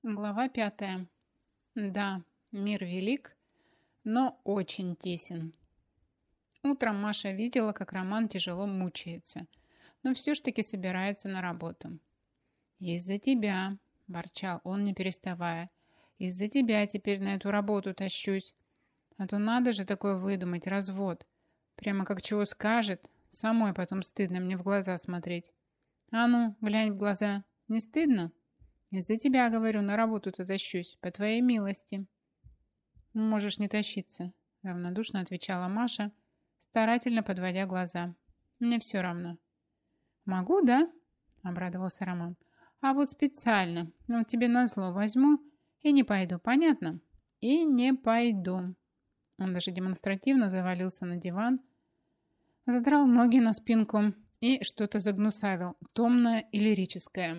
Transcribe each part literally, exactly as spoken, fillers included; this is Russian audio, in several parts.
Глава пятая. Да, мир велик, но очень тесен. Утром Маша видела, как Роман тяжело мучается, но все ж таки собирается на работу. «Из-за тебя», – ворчал он, не переставая, – «из-за тебя теперь на эту работу тащусь. А то надо же такое выдумать, развод. Прямо как чего скажет, самой потом стыдно мне в глаза смотреть. А ну, глянь в глаза, не стыдно?» «Из-за тебя, говорю, на работу-то тащусь, по твоей милости». «Можешь не тащиться», — равнодушно отвечала Маша, старательно подводя глаза. «Мне все равно». «Могу, да?» — обрадовался Роман. «А вот специально, вот тебе назло возьму и не пойду, понятно?» «И не пойду». Он даже демонстративно завалился на диван, задрал ноги на спинку и что-то загнусавил, томное и лирическое.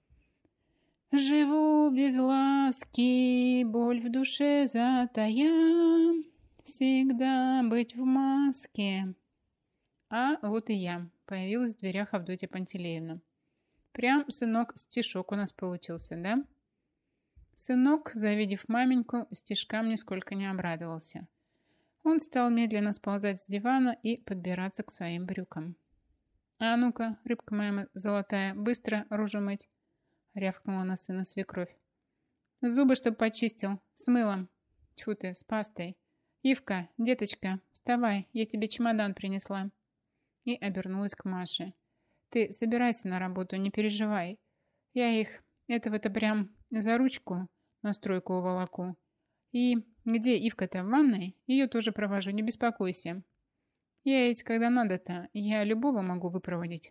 Живу без ласки, боль в душе затая, всегда быть в маске. А вот и я, появилась в дверях Авдотья Пантелеевна. Прям, сынок, стишок у нас получился, да? Сынок, завидев маменьку, стишкам нисколько не обрадовался. Он стал медленно сползать с дивана и подбираться к своим брюкам. А ну-ка, рыбка моя золотая, быстро рожу мыть. Рявкнула на сына свекровь. Зубы, чтоб почистил, с мылом. Тьфу ты, с пастой. Ивка, деточка, вставай, я тебе чемодан принесла. И обернулась к Маше. Ты собирайся на работу, не переживай. Я их, этого-то прям за ручку на стройку уволоку. И где Ивка-то в ванной, ее тоже провожу, не беспокойся. Я ведь, когда надо-то, я любого могу выпроводить.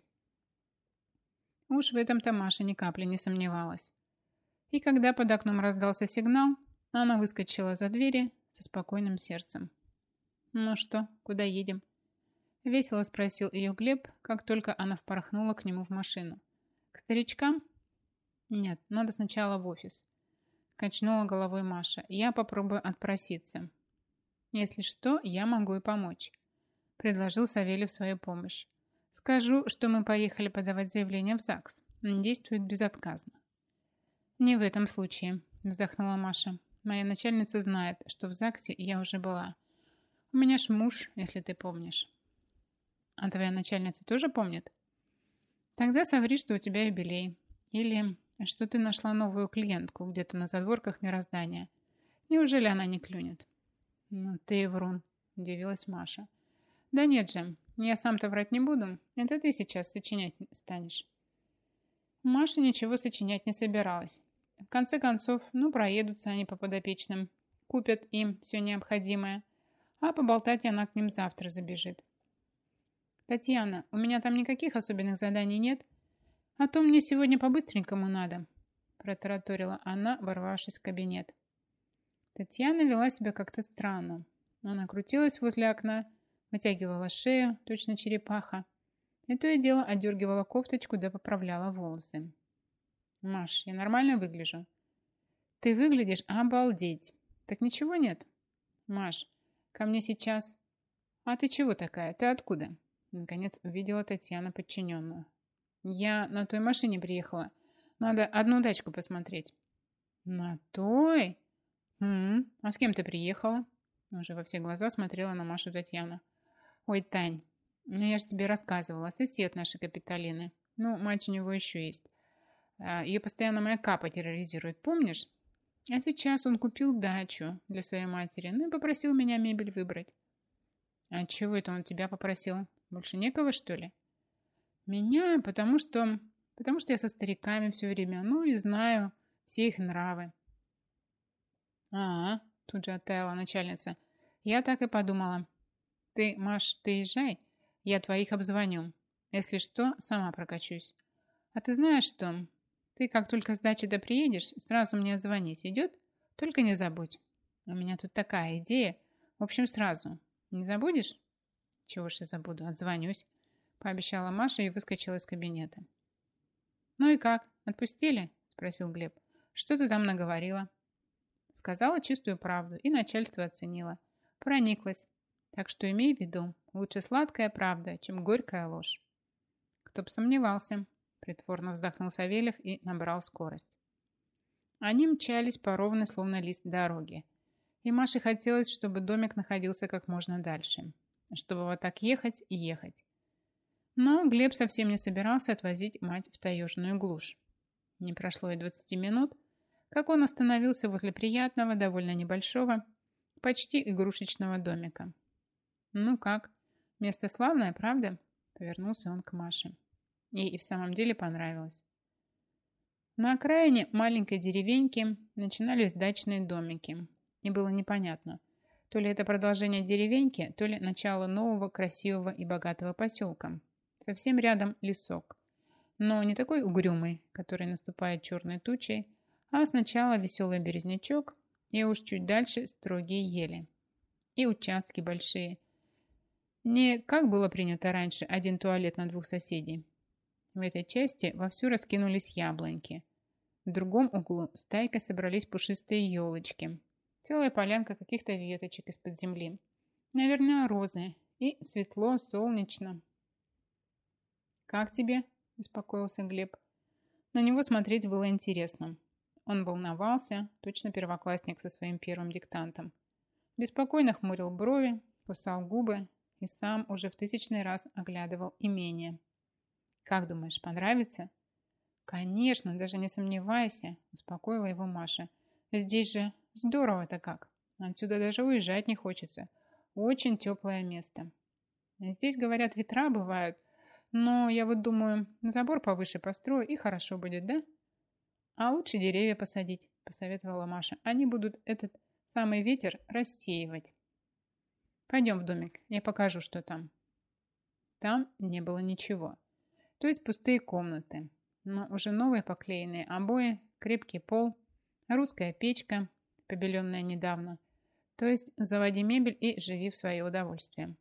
Уж в этом-то Маша ни капли не сомневалась. И когда под окном раздался сигнал, она выскочила за двери со спокойным сердцем. «Ну что, куда едем?» Весело спросил ее Глеб, как только она впорхнула к нему в машину. «К старичкам?» «Нет, надо сначала в офис», – качнула головой Маша. «Я попробую отпроситься. Если что, я могу и помочь», – предложил Савельев свою помощь. «Скажу, что мы поехали подавать заявление в ЗАГС. Действует безотказно». «Не в этом случае», – вздохнула Маша. «Моя начальница знает, что в ЗАГСе я уже была. У меня ж муж, если ты помнишь». «А твоя начальница тоже помнит?» «Тогда соври, что у тебя юбилей. Или что ты нашла новую клиентку где-то на задворках мироздания. Неужели она не клюнет?» «Ну ты врун», – удивилась Маша. «Да нет же, я сам-то врать не буду. Это ты сейчас сочинять станешь». Маша ничего сочинять не собиралась. В конце концов, ну, проедутся они по подопечным, купят им все необходимое, а поболтать она к ним завтра забежит. «Татьяна, у меня там никаких особенных заданий нет, а то мне сегодня по-быстренькому надо», протараторила она, ворвавшись в кабинет. Татьяна вела себя как-то странно. Она крутилась возле окна, вытягивала шею, точно черепаха, и то и дело отдергивала кофточку да поправляла волосы. «Маш, я нормально выгляжу?» «Ты выглядишь обалдеть. Так ничего нет?» «Маш, ко мне сейчас...» «А ты чего такая? Ты откуда?» Наконец увидела Татьяна подчиненную. «Я на той машине приехала. Надо одну дачку посмотреть». «На той? М-м, а с кем ты приехала?» Уже во все глаза смотрела на Машу Татьяна. «Ой, Тань, ну я же тебе рассказывала, сосед нашей Капитолины. Ну, мать у него еще есть. А, ее постоянно моя Капа терроризирует, помнишь? А сейчас он купил дачу для своей матери, ну и попросил меня мебель выбрать». «А чего это он тебя попросил? Больше некого, что ли?» «Меня, потому что... Потому что я со стариками все время, ну и знаю все их нравы». «А, -а – тут же оттаяла начальница. Я так и подумала. Ты, Маш, ты езжай, я твоих обзвоню. Если что, сама прокачусь. А ты знаешь что? Ты как только с дачи да приедешь, сразу мне отзвонить идет? Только не забудь. У меня тут такая идея. В общем, сразу. Не забудешь?» «Чего ж я забуду? Отзвонюсь», – пообещала Маша и выскочила из кабинета. «Ну и как? Отпустили?» – спросил Глеб. «Что ты там наговорила?» Сказала чистую правду, и начальство оценило. Прониклась. Так что имей в виду, лучше сладкая правда, чем горькая ложь. «Кто б сомневался», – притворно вздохнул Савельев и набрал скорость. Они мчались по ровной, словно лист дороги. И Маше хотелось, чтобы домик находился как можно дальше. Чтобы вот так ехать и ехать. Но Глеб совсем не собирался отвозить мать в таежную глушь. Не прошло и двадцати минут, как он остановился возле приятного, довольно небольшого, почти игрушечного домика. «Ну как? Место славное, правда?» Повернулся он к Маше. Ей и в самом деле понравилось. На окраине маленькой деревеньки начинались дачные домики. И было непонятно, то ли это продолжение деревеньки, то ли начало нового, красивого и богатого поселка. Совсем рядом лесок. Но не такой угрюмый, который наступает черной тучей, а сначала веселый березнячок, и уж чуть дальше строгие ели. И участки большие. Не как было принято раньше, один туалет на двух соседей. В этой части вовсю раскинулись яблоньки. В другом углу стайкой собрались пушистые елочки. Целая полянка каких-то веточек из-под земли. Наверное, розы. И светло, солнечно. «Как тебе?» – беспокоился Глеб. На него смотреть было интересно. Он волновался, точно первоклассник со своим первым диктантом. Беспокойно хмурил брови, кусал губы и сам уже в тысячный раз оглядывал имение. «Как думаешь, понравится?» «Конечно, даже не сомневайся», – успокоила его Маша. «Здесь же здорово-то как. Отсюда даже уезжать не хочется. Очень теплое место. Здесь, говорят, ветра бывают, но я вот думаю, забор повыше построю и хорошо будет, да?» «А лучше деревья посадить», – посоветовала Маша. «Они будут этот самый ветер рассеивать». «Пойдем в домик, я покажу, что там». Там не было ничего. То есть пустые комнаты, но уже новые поклеенные обои, крепкий пол, русская печка, побеленная недавно. То есть заводи мебель и живи в свое удовольствие.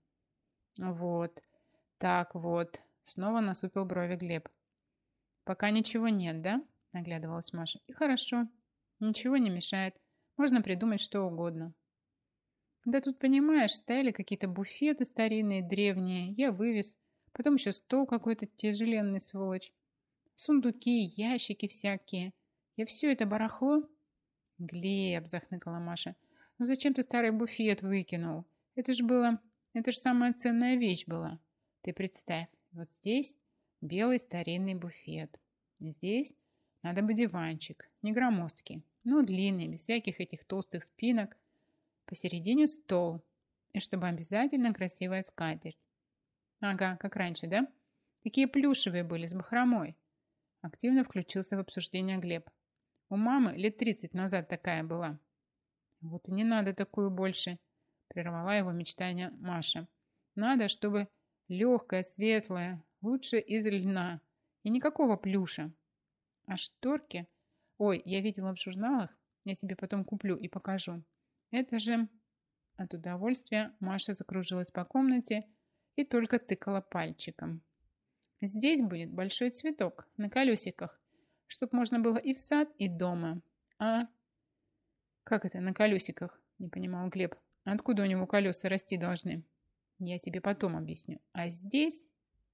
Вот, так вот, снова насупил брови Глеб. «Пока ничего нет, да?» – наглядывалась Маша. «И хорошо, ничего не мешает, можно придумать что угодно». «Да тут, понимаешь, стояли какие-то буфеты старинные, древние, я вывез, потом еще стол какой-то тяжеленный, сволочь, сундуки, ящики всякие. Я все это барахло...» «Глеб», – захныкала Маша, – «ну зачем ты старый буфет выкинул? Это ж было... Это ж самая ценная вещь была. Ты представь, вот здесь белый старинный буфет. Здесь надо бы диванчик, не громоздкий, но длинный, без всяких этих толстых спинок. Посередине стол, и чтобы обязательно красивая скатерть. Ага, как раньше, да? Такие плюшевые были, с бахромой». Активно включился в обсуждение Глеб. «У мамы лет тридцать назад такая была». «Вот и не надо такую больше», прервала его мечтание Маша. «Надо, чтобы легкая, светлая, лучше из льна. И никакого плюша. А шторки? Ой, я видела в журналах, я тебе потом куплю и покажу. Это же...» От удовольствия Маша закружилась по комнате и только тыкала пальчиком. «Здесь будет большой цветок на колесиках, чтоб можно было и в сад, и дома. А...» «Как это на колесиках?» – не понимал Глеб. «Откуда у него колеса расти должны?» «Я тебе потом объясню. А здесь...»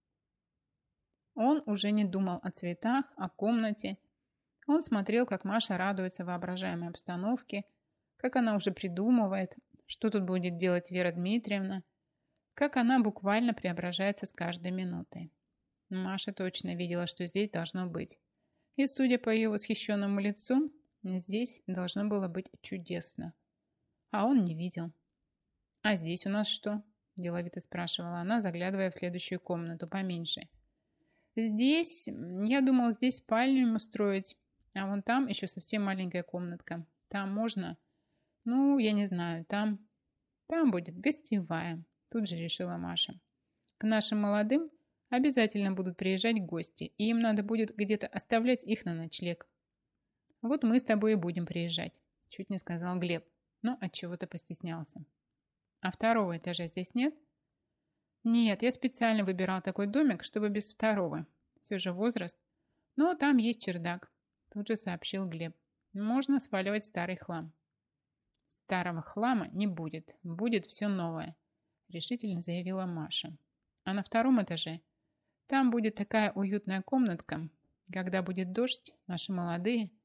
Он уже не думал о цветах, о комнате. Он смотрел, как Маша радуется воображаемой обстановке, как она уже придумывает, что тут будет делать Вера Дмитриевна, как она буквально преображается с каждой минутой. Маша точно видела, что здесь должно быть. И, судя по ее восхищенному лицу, здесь должно было быть чудесно. А он не видел. «А здесь у нас что?» – деловито спрашивала она, заглядывая в следующую комнату поменьше. «Здесь, я думал, здесь спальню ему строить, а вон там еще совсем маленькая комнатка. Там можно? Ну, я не знаю, там... Там будет гостевая», – тут же решила Маша. «К нашим молодым обязательно будут приезжать гости, и им надо будет где-то оставлять их на ночлег. Вот мы с тобой и будем приезжать», – чуть не сказал Глеб, но от чего-то постеснялся. «А второго этажа здесь нет?» «Нет, я специально выбирал такой домик, чтобы без второго. Все же возраст. Но там есть чердак», – тут же сообщил Глеб. «Можно сваливать старый хлам». «Старого хлама не будет. Будет все новое», – решительно заявила Маша. «А на втором этаже там будет такая уютная комнатка. Когда будет дождь, наши молодые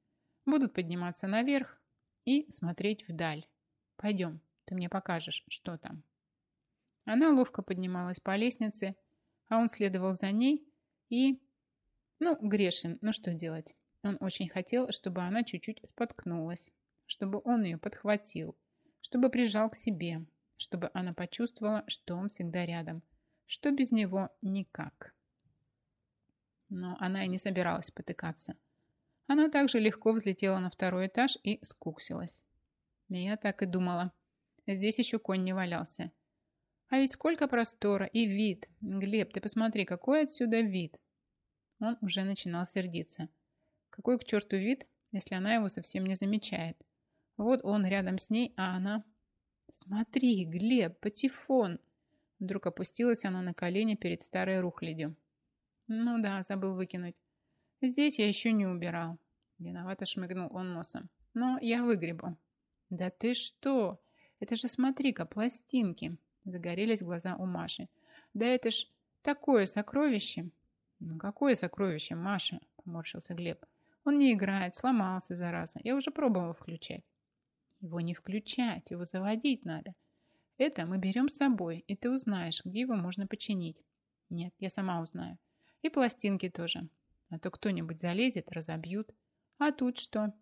Будут подниматься наверх и смотреть вдаль. Пойдем, ты мне покажешь, что там. Она ловко поднималась по лестнице, а он следовал за ней и... Ну, грешен, ну что делать? Он очень хотел, чтобы она чуть-чуть споткнулась, чтобы он ее подхватил, чтобы прижал к себе, чтобы она почувствовала, что он всегда рядом, что без него никак. Но она и не собиралась потыкаться. Она также легко взлетела на второй этаж и скуксилась. Я так и думала. Здесь еще конь не валялся. А ведь сколько простора и вид. Глеб, ты посмотри, какой отсюда вид. Он уже начинал сердиться. Какой к черту вид, если она его совсем не замечает? Вот он рядом с ней, а она... Смотри, Глеб, патефон! Вдруг опустилась она на колени перед старой рухлядью. Ну да, забыл выкинуть. Здесь я еще не убирал. Виновато шмыгнул он носом. Но я выгребу. Да ты что? Это же, смотри-ка, пластинки. Загорелись глаза у Маши. Да это ж такое сокровище. Ну какое сокровище, Маша? Поморщился Глеб. Он не играет, сломался, зараза. Я уже пробовал включать. Его не включать, его заводить надо. Это мы берем с собой, и ты узнаешь, где его можно починить. Нет, я сама узнаю. И пластинки тоже. А то кто-нибудь залезет, разобьют. А тут что?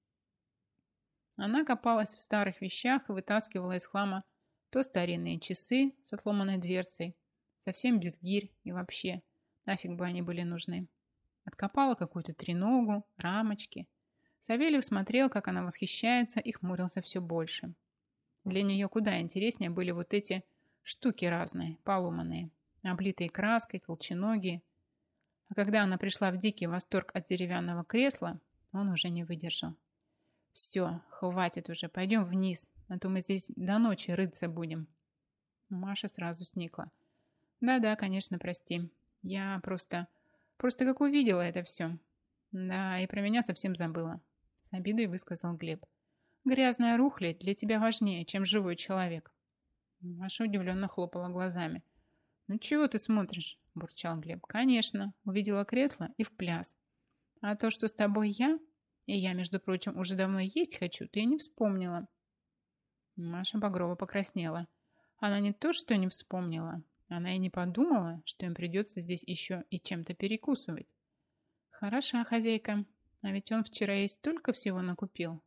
Она копалась в старых вещах и вытаскивала из хлама то старинные часы с отломанной дверцей, совсем без гирь и вообще, нафиг бы они были нужны. Откопала какую-то треногу, рамочки. Савельев смотрел, как она восхищается, и хмурился все больше. Для нее куда интереснее были вот эти штуки разные, поломанные, облитые краской, колченогие. А когда она пришла в дикий восторг от деревянного кресла, он уже не выдержал. «Все, хватит уже, пойдем вниз, а то мы здесь до ночи рыться будем». Маша сразу сникла. «Да-да, конечно, прости. Я просто... Просто как увидела это все. Да, и про меня совсем забыла», — с обидой высказал Глеб. «Грязная рухлядь для тебя важнее, чем живой человек». Маша удивленно хлопала глазами. «Ну чего ты смотришь?» – бурчал Глеб. «Конечно, увидела кресло и в пляс. А то, что с тобой я, и я, между прочим, уже давно есть хочу, ты и не вспомнила». Маша Багрова покраснела. Она не то, что не вспомнила, она и не подумала, что им придется здесь еще и чем-то перекусывать. «Хороша хозяйка, а ведь он вчера ей столько всего накупил».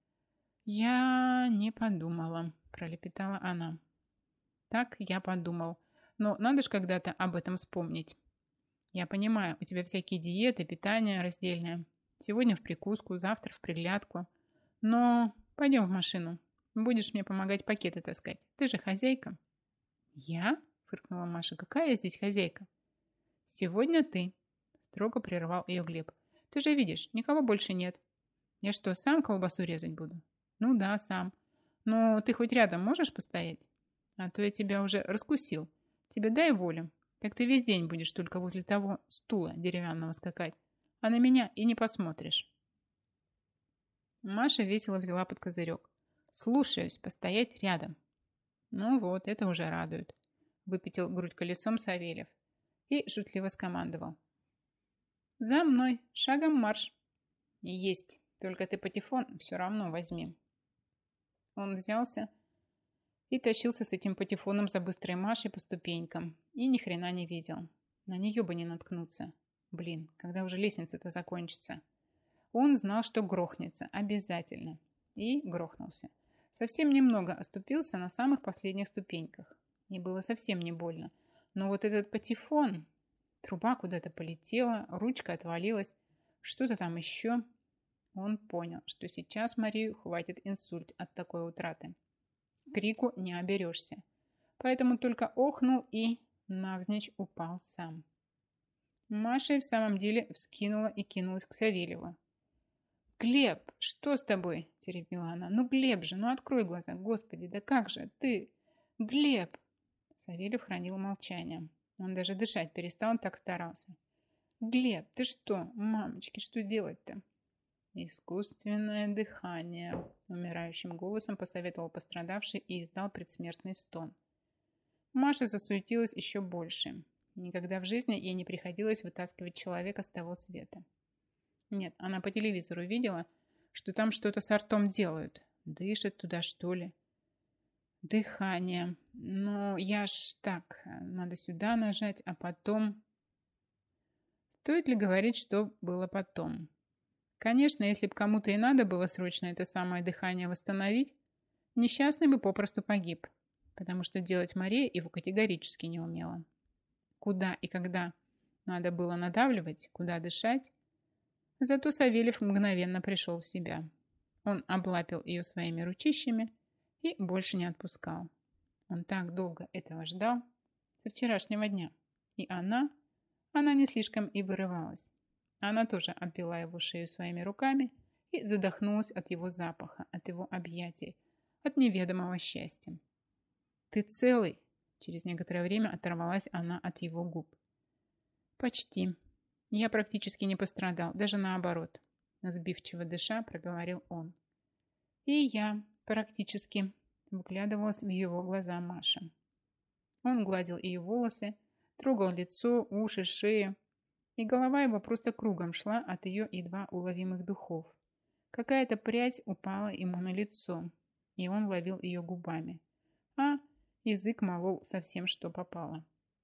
«Я не подумала», – пролепетала она. «Так я подумал. Но надо ж когда-то об этом вспомнить. Я понимаю, у тебя всякие диеты, питание раздельное. Сегодня в прикуску, завтра в приглядку. Но пойдем в машину. Будешь мне помогать пакеты таскать. Ты же хозяйка». «Я?» – фыркнула Маша. «Какая я здесь хозяйка?» «Сегодня ты», – строго прервал ее Глеб. «Ты же видишь, никого больше нет. Я что, сам колбасу резать буду?» «Ну да, сам. Но ты хоть рядом можешь постоять? А то я тебя уже раскусил. Тебе дай волю. Так ты весь день будешь только возле того стула деревянного скакать. А на меня и не посмотришь». Маша весело взяла под козырек. «Слушаюсь, постоять рядом». «Ну вот, это уже радует», — выпятил грудь колесом Савельев и шутливо скомандовал. «За мной, шагом марш». «Есть, только ты патефон все равно возьми». Он взялся и тащился с этим патефоном за быстрой Машей по ступенькам. И ни хрена не видел. На нее бы не наткнуться. Блин, когда уже лестница-то закончится? Он знал, что грохнется. Обязательно. И грохнулся. Совсем немного оступился на самых последних ступеньках. И было совсем не больно. Но вот этот патефон... Труба куда-то полетела, ручка отвалилась. Что-то там еще... Он понял, что сейчас Марию хватит инсульт от такой утраты. Крику не оберешься. Поэтому только охнул и навзничь упал сам. Маша и в самом деле вскинула и кинулась к Савельеву. «Глеб, что с тобой?» – теребила она. «Ну, Глеб же, ну открой глаза. Господи, да как же ты? Глеб!» Савельев хранил молчание. Он даже дышать перестал, он так старался. «Глеб, ты что? Мамочки, что делать-то?» «Искусственное дыхание», – умирающим голосом посоветовал пострадавший и издал предсмертный стон. Маша засуетилась еще больше. Никогда в жизни ей не приходилось вытаскивать человека с того света. Нет, она по телевизору видела, что там что-то с ртом делают. Дышат туда, что ли? Дыхание. Ну, я ж так, надо сюда нажать, а потом... Стоит ли говорить, что было потом? Конечно, если бы кому-то и надо было срочно это самое дыхание восстановить, несчастный бы попросту погиб, потому что делать Мария его категорически не умела. Куда и когда надо было надавливать, куда дышать, зато Савельев мгновенно пришел в себя. Он облапил ее своими ручищами и больше не отпускал. Он так долго этого ждал, со вчерашнего дня. И она, она не слишком и вырывалась. Она тоже обвела его шею своими руками и задохнулась от его запаха, от его объятий, от неведомого счастья. «Ты целый?» Через некоторое время оторвалась она от его губ. «Почти. Я практически не пострадал, даже наоборот», сбивчиво дыша проговорил он. «И я практически», вглядывалась в его глаза Маша. Он гладил ее волосы, трогал лицо, уши, шею, и голова его просто кругом шла от ее едва уловимых духов. Какая-то прядь упала ему на лицо, и он ловил ее губами, а язык молол совсем, что попало.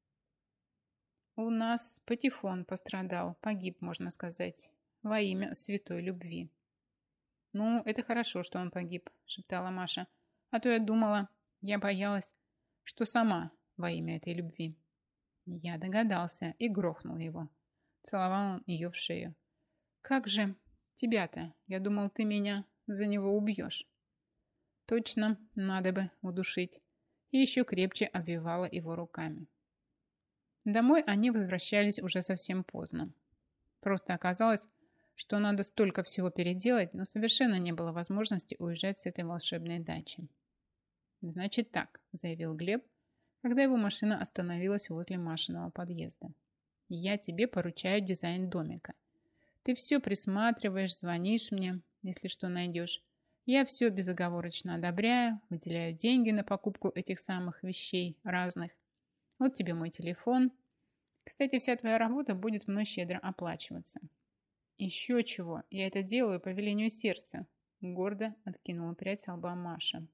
«У нас Патефон пострадал, погиб, можно сказать, во имя святой любви». «Ну, это хорошо, что он погиб», — шептала Маша. «А то я думала, я боялась, что сама во имя этой любви». Я догадался и грохнул его. Целовал он ее в шею. «Как же тебя-то? Я думал, ты меня за него убьешь». «Точно, надо бы удушить». И еще крепче обвивала его руками. Домой они возвращались уже совсем поздно. Просто оказалось, что надо столько всего переделать, но совершенно не было возможности уезжать с этой волшебной дачи. «Значит так», — заявил Глеб, когда его машина остановилась возле Машиного подъезда. «Я тебе поручаю дизайн домика. Ты все присматриваешь, звонишь мне, если что найдешь. Я все безоговорочно одобряю, выделяю деньги на покупку этих самых вещей разных. Вот тебе мой телефон. Кстати, вся твоя работа будет мной щедро оплачиваться». «Еще чего, я это делаю по велению сердца», — гордо откинула прядь со лба Маша.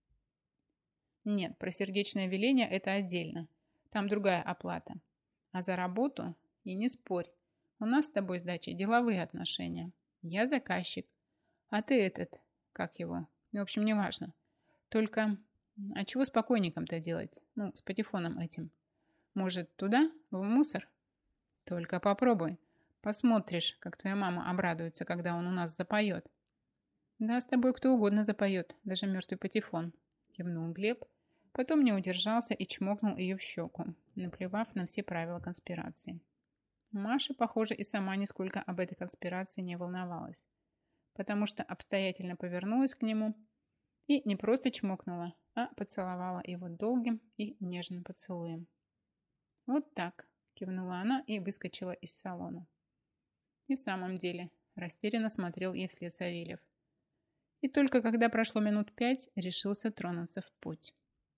«Нет, про сердечное веление это отдельно. Там другая оплата. А за работу и не спорь. У нас с тобой с дачей деловые отношения. Я заказчик, а ты этот, как его, в общем, неважно. Только, а чего с покойником-то делать? Ну, с патефоном этим. Может, туда, в мусор? Только попробуй. Посмотришь, как твоя мама обрадуется, когда он у нас запоет». «Да, с тобой кто угодно запоет, даже мертвый патефон», кивнул Глеб, потом не удержался и чмокнул ее в щеку, наплевав на все правила конспирации. Маша, похоже, и сама нисколько об этой конспирации не волновалась, потому что обстоятельно повернулась к нему и не просто чмокнула, а поцеловала его долгим и нежным поцелуем. «Вот так», кивнула она и выскочила из салона. И в самом деле растерянно смотрел ей вслед Савельев. И только когда прошло минут пять, решился тронуться в путь.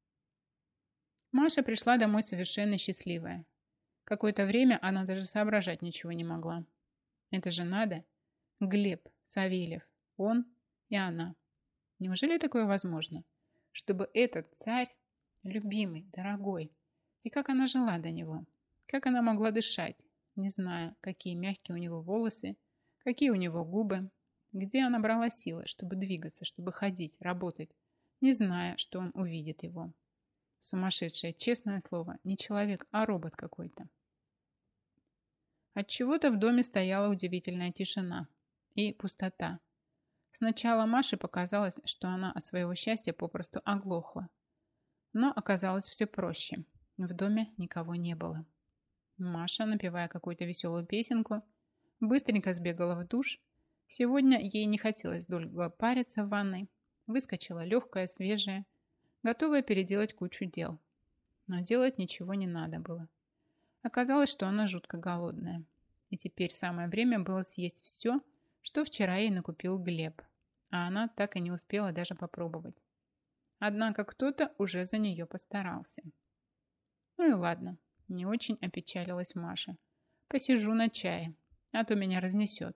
Маша пришла домой совершенно счастливая. Какое-то время она даже соображать ничего не могла. Это же надо. Глеб, Савельев, он и она. Неужели такое возможно? Чтобы этот царь, любимый, дорогой, и как она жила до него, как она могла дышать, не зная, какие мягкие у него волосы, какие у него губы, где она брала силы, чтобы двигаться, чтобы ходить, работать, не зная, что он увидит его. Сумасшедшая, честное слово, не человек, а робот какой-то. Отчего-то в доме стояла удивительная тишина и пустота. Сначала Маше показалось, что она от своего счастья попросту оглохла. Но оказалось все проще. В доме никого не было. Маша, напевая какую-то веселую песенку, быстренько сбегала в душ. Сегодня ей не хотелось долго париться в ванной. Выскочила легкая, свежая, готовая переделать кучу дел. Но делать ничего не надо было. Оказалось, что она жутко голодная. И теперь самое время было съесть все, что вчера ей накупил Глеб. А она так и не успела даже попробовать. Однако кто-то уже за нее постарался. Ну и ладно, не очень опечалилась Маша. Посижу на чае, а то меня разнесет.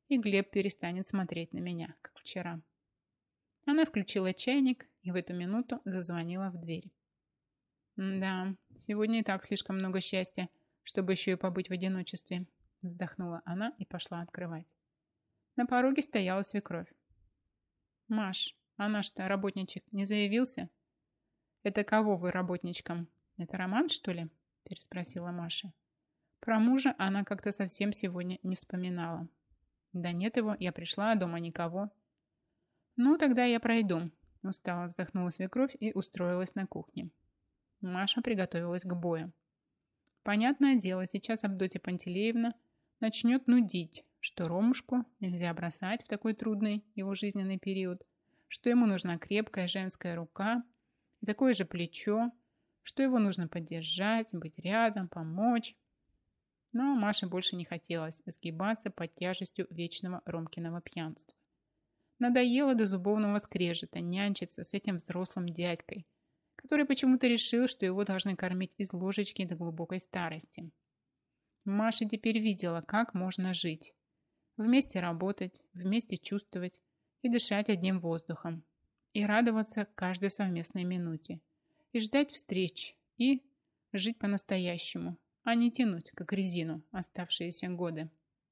и Глеб перестанет смотреть на меня, как вчера. Она включила чайник и в эту минуту зазвонила в дверь. «Да, сегодня и так слишком много счастья, чтобы еще и побыть в одиночестве», вздохнула она и пошла открывать. На пороге стояла свекровь. «Маш, а наш-то работничек не заявился?» «Это кого вы работничком? Это Роман, что ли?» переспросила Маша. Про мужа она как-то совсем сегодня не вспоминала. «Да нет его, я пришла, а дома никого». «Ну, тогда я пройду», устало вздохнула свекровь и устроилась на кухне. Маша приготовилась к бою. Понятное дело, сейчас Авдотья Пантелеевна начнет нудить, что Ромушку нельзя бросать в такой трудный его жизненный период, что ему нужна крепкая женская рука и такое же плечо, что его нужно поддержать, быть рядом, помочь. Но Маше больше не хотелось сгибаться под тяжестью вечного Ромкиного пьянства. Надоело до зубовного скрежета нянчиться с этим взрослым дядькой, который почему-то решил, что его должны кормить из ложечки до глубокой старости. Маша теперь видела, как можно жить. Вместе работать, вместе чувствовать и дышать одним воздухом. И радоваться каждой совместной минуте. И ждать встреч. И жить по-настоящему, а не тянуть, как резину, оставшиеся годы.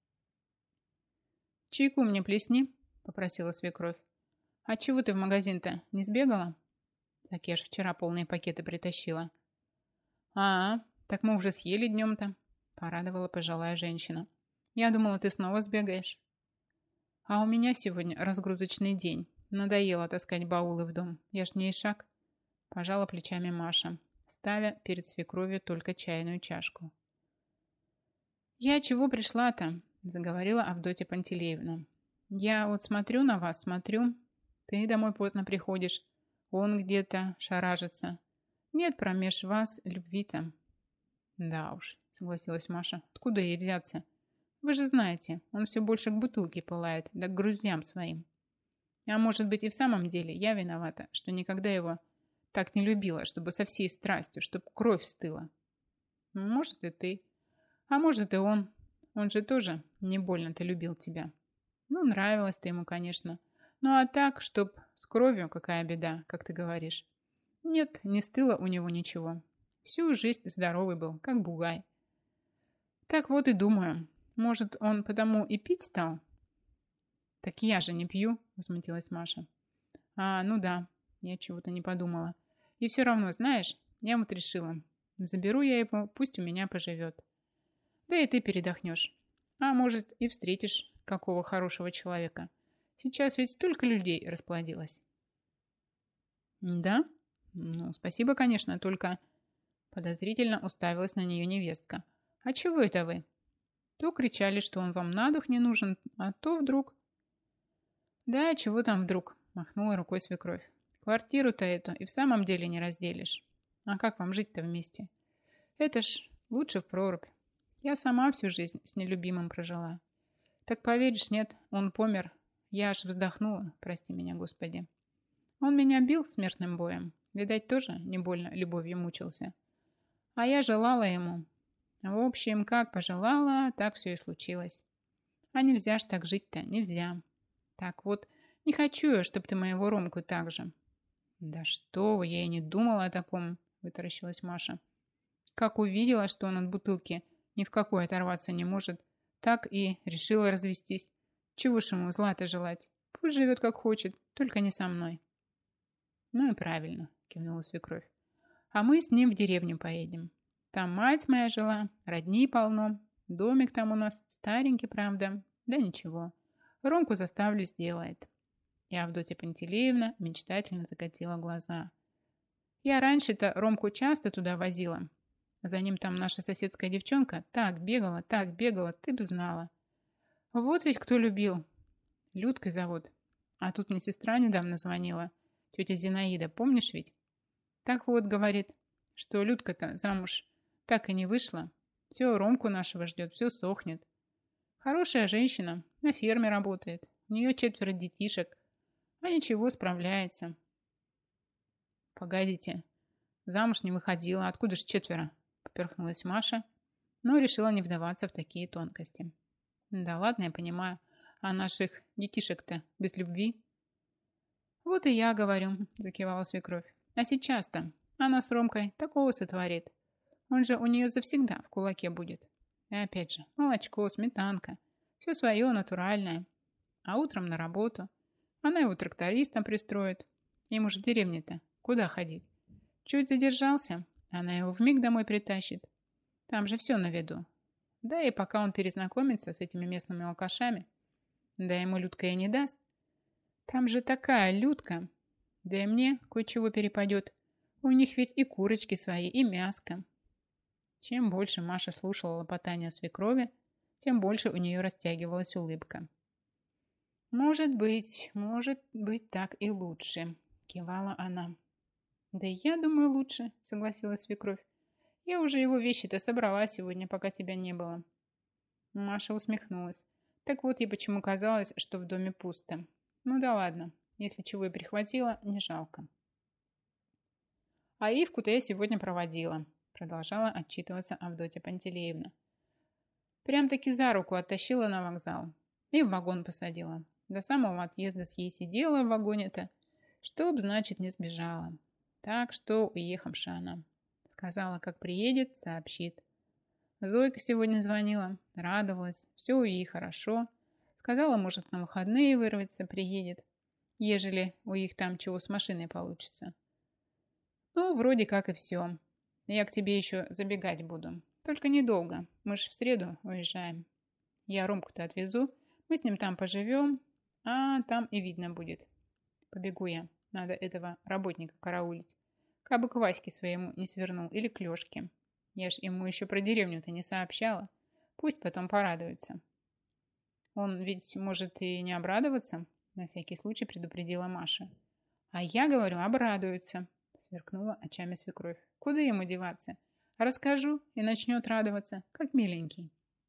«Чайку мне плесни», — попросила свекровь. «А чего ты в магазин-то не сбегала?» Так я ж вчера полные пакеты притащила. «А, так мы уже съели днем-то», — порадовала пожилая женщина. «Я думала, ты снова сбегаешь». «А у меня сегодня разгрузочный день. Надоело таскать баулы в дом. Я ж не ишак», — пожала плечами Маша, ставя перед свекровью только чайную чашку. «Я чего пришла-то?» — заговорила Авдотья Пантелеевна. «Я вот смотрю на вас, смотрю. Ты домой поздно приходишь. Он где-то шаражится. Нет промеж вас любви-то». «Да уж», — согласилась Маша. «Откуда ей взяться? Вы же знаете, он все больше к бутылке пылает, да к груздям своим. А может быть и в самом деле я виновата, что никогда его так не любила, чтобы со всей страстью, чтобы кровь стыла. Может и ты, а может и он. Он же тоже не больно-то любил тебя. Ну, нравилась ты ему, конечно. Ну а так, чтоб с кровью какая беда, как ты говоришь. Нет, не стыло у него ничего. Всю жизнь здоровый был, как бугай. Так вот и думаю, может, он потому и пить стал?» «Так я же не пью», возмутилась Маша. «А, ну да, я чего-то не подумала. И все равно, знаешь, я вот решила, заберу я его, пусть у меня поживет. Да и ты передохнешь. А может, и встретишь какого хорошего человека. Сейчас ведь столько людей расплодилось». «Да? Ну, спасибо, конечно, только...» Подозрительно уставилась на нее невестка. «А чего это вы? То кричали, что он вам на дух не нужен, а то вдруг...» «Да, чего там вдруг?» махнула рукой свекровь. «Квартиру-то эту и в самом деле не разделишь. А как вам жить-то вместе? Это ж лучше в прорубь. Я сама всю жизнь с нелюбимым прожила. Так поверишь, нет, он помер. Я аж вздохнула, прости меня, Господи. Он меня бил смертным боем. Видать, тоже не больно любовью мучился. А я желала ему. В общем, как пожелала, так все и случилось. А нельзя ж так жить-то, нельзя. Так вот, не хочу я, чтоб ты моего Ромку так же». «Да что вы, я и не думала о таком», вытаращилась Маша. «Как увидела, что он от бутылки ни в какой оторваться не может, так и решила развестись. Чего ж ему зла-то желать? Пусть живет как хочет, только не со мной». «Ну и правильно», кивнула свекровь. «А мы с ним в деревню поедем. Там мать моя жила, родни полно. Домик там у нас старенький, правда. Да ничего. Ромку заставлю, сделает». И Авдотья Пантелеевна мечтательно закатила глаза. «Я раньше-то Ромку часто туда возила. За ним там наша соседская девчонка так бегала, так бегала, ты бы знала. Вот ведь кто любил. Людкой зовут. А тут мне сестра недавно звонила. Тетя Зинаида, помнишь ведь? Так вот, говорит, что Людка-то замуж так и не вышла. Все, Ромку нашего ждет, все сохнет. Хорошая женщина, на ферме работает. У нее четверо детишек. А ничего, справляется». «Погодите, замуж не выходила, откуда ж четверо?» Поперхнулась Маша, но решила не вдаваться в такие тонкости. «Да ладно, я понимаю. А наших детишек-то без любви? Вот и я говорю, закивала свекровь. А сейчас-то она с Ромкой такого сотворит. Он же у нее завсегда в кулаке будет. И опять же, молочко, сметанка. Все свое, натуральное. А утром на работу. Она его трактористом пристроит. Ему же в деревне-то куда ходить? Чуть задержался, она его вмиг домой притащит. Там же все на виду. Да и пока он перезнакомится с этими местными алкашами, да ему Людка и не даст. Там же такая Людка. Да и мне кое-чего перепадет. У них ведь и курочки свои, и мяско. Чем больше Маша слушала лопотания свекрови, тем больше у нее растягивалась улыбка. «Может быть, может быть так и лучше», – кивала она. «Да и я думаю лучше», – согласилась свекровь. «Я уже его вещи-то собрала сегодня, пока тебя не было». Маша усмехнулась. Так вот ей почему казалось, что в доме пусто. Ну да ладно, если чего и прихватила, не жалко. «А Ивку-то я сегодня проводила», – продолжала отчитываться Авдотья Пантелеевна. Прям-таки за руку оттащила на вокзал и в вагон посадила. До самого отъезда с ей сидела в вагоне-то, чтоб, значит, не сбежала. Так что уехавши она. Сказала, как приедет, сообщит. Зойка сегодня звонила, радовалась, все у ей хорошо. Сказала, может, на выходные вырваться, приедет, ежели у их там чего с машиной получится. Ну, вроде как и все. Я к тебе еще забегать буду. Только недолго. Мы ж в среду уезжаем. Я Ромку-то отвезу. Мы с ним там поживем, а там и видно будет. Побегу я. Надо этого работника караулить. Кабы к Ваське своему не свернул или к Лешке. Я ж ему еще про деревню-то не сообщала. Пусть потом порадуется. Он ведь может и не обрадоваться, на всякий случай предупредила Маша. А я говорю, обрадуется, сверкнула очами свекровь. Куда ему деваться? Расскажу и начнет радоваться, как миленький.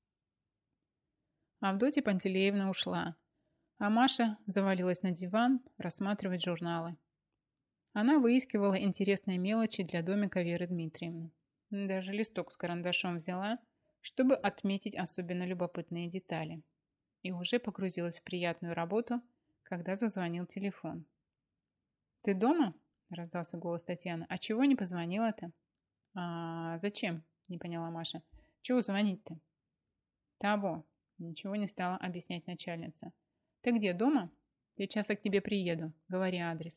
Авдотья Пантелеевна ушла, а Маша завалилась на диван рассматривать журналы. Она выискивала интересные мелочи для домика Веры Дмитриевны. Даже листок с карандашом взяла, чтобы отметить особенно любопытные детали. И уже погрузилась в приятную работу, когда зазвонил телефон. «Ты дома?» – раздался голос Татьяны. «А чего не позвонила-то?» «А зачем?» – не поняла Маша. «Чего звонить-то?» «Того». Ничего не стала объяснять начальница. «Ты где, дома? Сейчас я к тебе приеду. Говори адрес».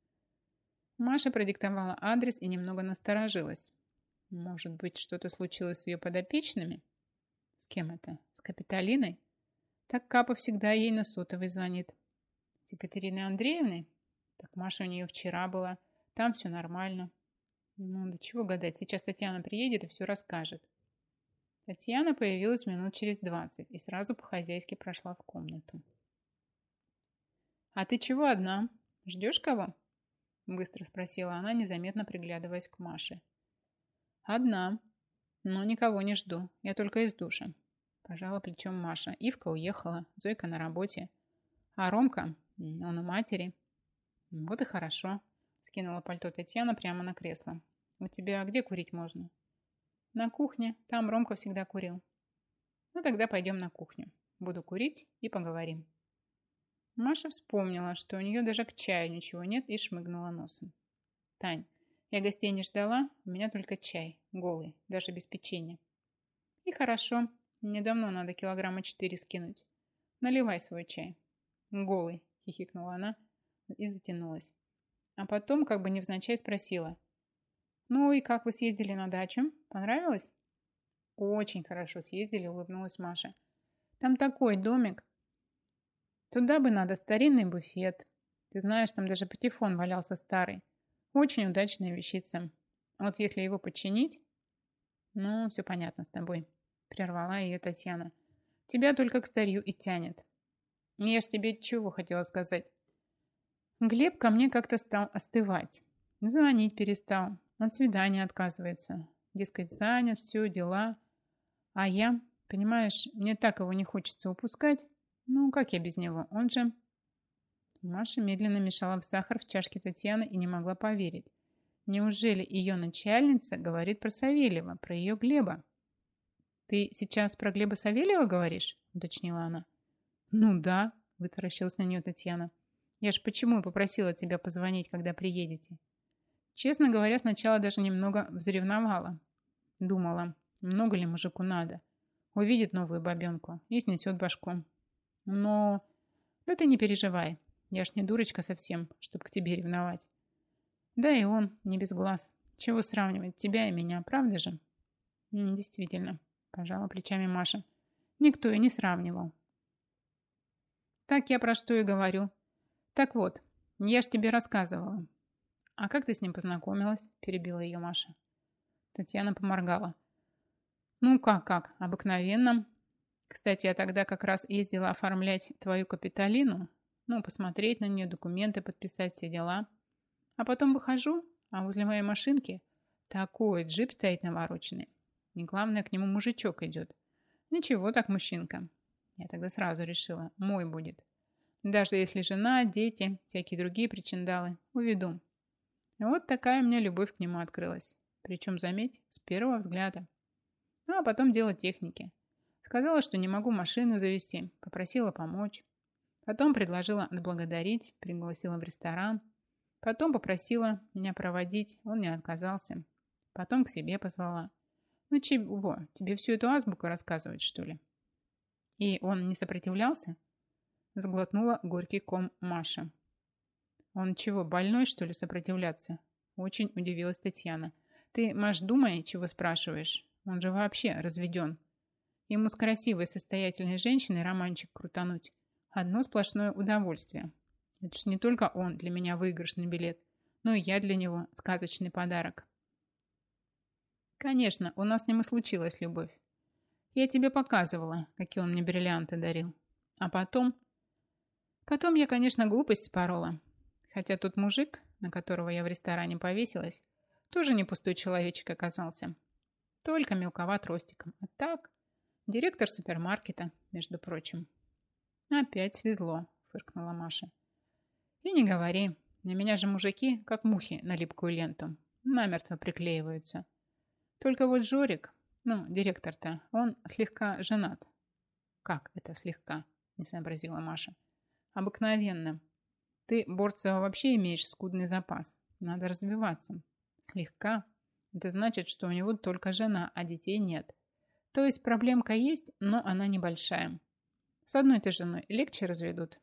Маша продиктовала адрес и немного насторожилась. Может быть, что-то случилось с ее подопечными? С кем это? С Капитолиной? Так Капа всегда ей на сотовый звонит. С Екатериной Андреевной? Так Маша у нее вчера была. Там все нормально. Ну, да чего гадать. Сейчас Татьяна приедет и все расскажет. Татьяна появилась минут через двадцать и сразу по-хозяйски прошла в комнату. «А ты чего одна? Ждешь кого?» Быстро спросила она, незаметно приглядываясь к Маше. «Одна. Но никого не жду. Я только из душа». Пожала плечом Маша. Ивка уехала, Зойка на работе. А Ромка, он у матери. «Вот и хорошо», скинула пальто Татьяна прямо на кресло. «У тебя где курить можно?» «На кухне. Там Ромка всегда курил». «Ну тогда пойдем на кухню. Буду курить и поговорим». Маша вспомнила, что у нее даже к чаю ничего нет, и шмыгнула носом. «Тань, я гостей не ждала, у меня только чай, голый, даже без печенья». «И хорошо, мне давно надо килограмма четыре скинуть. Наливай свой чай». «Голый», хихикнула она и затянулась. А потом, как бы невзначай, спросила. «Ну и как вы съездили на дачу? Понравилось?» «Очень хорошо съездили», улыбнулась Маша. «Там такой домик. Туда бы надо старинный буфет. Ты знаешь, там даже патефон валялся старый. Очень удачная вещица. Вот если его починить...» «Ну, все понятно с тобой», прервала ее Татьяна. «Тебя только к старью и тянет. Я ж тебе чего хотела сказать. Глеб ко мне как-то стал остывать. Звонить перестал. От свидания отказывается. Дескать, занят, все, дела. А я, понимаешь, мне так его не хочется упускать. Ну, как я без него? Он же...» Маша медленно мешала в сахар в чашке Татьяны и не могла поверить. Неужели ее начальница говорит про Савельева, про ее Глеба? «Ты сейчас про Глеба Савельева говоришь?» – уточнила она. Ну да, вытаращилась на нее Татьяна. Я ж почему и попросила тебя позвонить, когда приедете. Честно говоря, сначала даже немного взревновала. Думала, много ли мужику надо. Увидит новую бабенку и снесет башком. Но... Да ты не переживай. Я ж не дурочка совсем, чтоб к тебе ревновать. Да и он не без глаз. Чего сравнивать тебя и меня, правда же? М, действительно, пожала плечами Маша. Никто и не сравнивал. Так я про что и говорю. Так вот, я ж тебе рассказывала. А как ты с ним познакомилась? Перебила ее Маша. Татьяна поморгала. Ну как-как, обыкновенно. Кстати, я тогда как раз ездила оформлять твою Капитолину, ну, посмотреть на нее, документы подписать, все дела. А потом выхожу, а возле моей машинки такой джип стоит навороченный. И главное, к нему мужичок идет. Ничего так, мужчинка. Я тогда сразу решила, мой будет. Даже если жена, дети, всякие другие причиндалы, уведу. И вот такая у меня любовь к нему открылась. Причем, заметь, с первого взгляда. Ну, а потом дело техники. Сказала, что не могу машину завести, попросила помочь. Потом предложила отблагодарить, пригласила в ресторан. Потом попросила меня проводить, он не отказался. Потом к себе позвала. Ну чего, тебе всю эту азбуку рассказывать, что ли? И он не сопротивлялся? Сглотнула горький ком Маша. Он чего, больной, что ли, сопротивляться? Очень удивилась Татьяна. Ты, Маш, думай, чего спрашиваешь? Он же вообще разведен. Ему с красивой, состоятельной женщиной романчик крутануть. Одно сплошное удовольствие. Это ж не только он для меня выигрышный билет, но и я для него сказочный подарок. Конечно, у нас с ним и случилась любовь. Я тебе показывала, какие он мне бриллианты дарил. А потом... Потом я, конечно, глупость спорола. Хотя тот мужик, на которого я в ресторане повесилась, тоже не пустой человечек оказался. Только мелковат ростиком. А так... Директор супермаркета, между прочим. Опять свезло, фыркнула Маша. И не говори, на меня же мужики, как мухи на липкую ленту, намертво приклеиваются. Только вот Жорик, ну, директор-то, он слегка женат. Как это слегка? Не сообразила Маша. Обыкновенно. Ты, Борцева, вообще имеешь скудный запас. Надо развиваться. Слегка. Это значит, что у него только жена, а детей нет. То есть проблемка есть, но она небольшая. С одной-то женой легче разведут.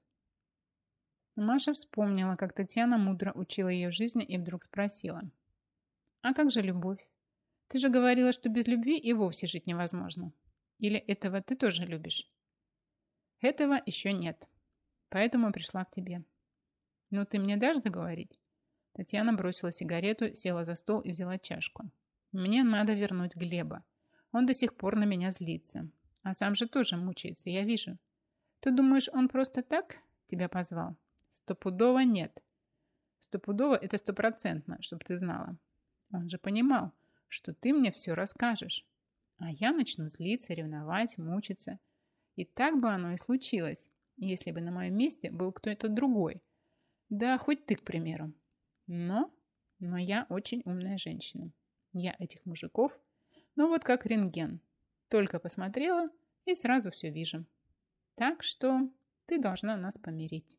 Маша вспомнила, как Татьяна мудро учила ее жизни и вдруг спросила. А как же любовь? Ты же говорила, что без любви и вовсе жить невозможно. Или этого ты тоже любишь? Этого еще нет. Поэтому пришла к тебе. Ну ты мне дашь договорить? Татьяна бросила сигарету, села за стол и взяла чашку. Мне надо вернуть Глеба. Он до сих пор на меня злится. А сам же тоже мучается, я вижу. Ты думаешь, он просто так тебя позвал? Стопудово нет. Стопудово это стопроцентно, чтобы ты знала. Он же понимал, что ты мне все расскажешь. А я начну злиться, ревновать, мучиться. И так бы оно и случилось, если бы на моем месте был кто-то другой. Да, хоть ты, к примеру. Но, но я очень умная женщина. Я этих мужиков... Ну вот как рентген. Только посмотрела и сразу все вижу. Так что ты должна нас помирить.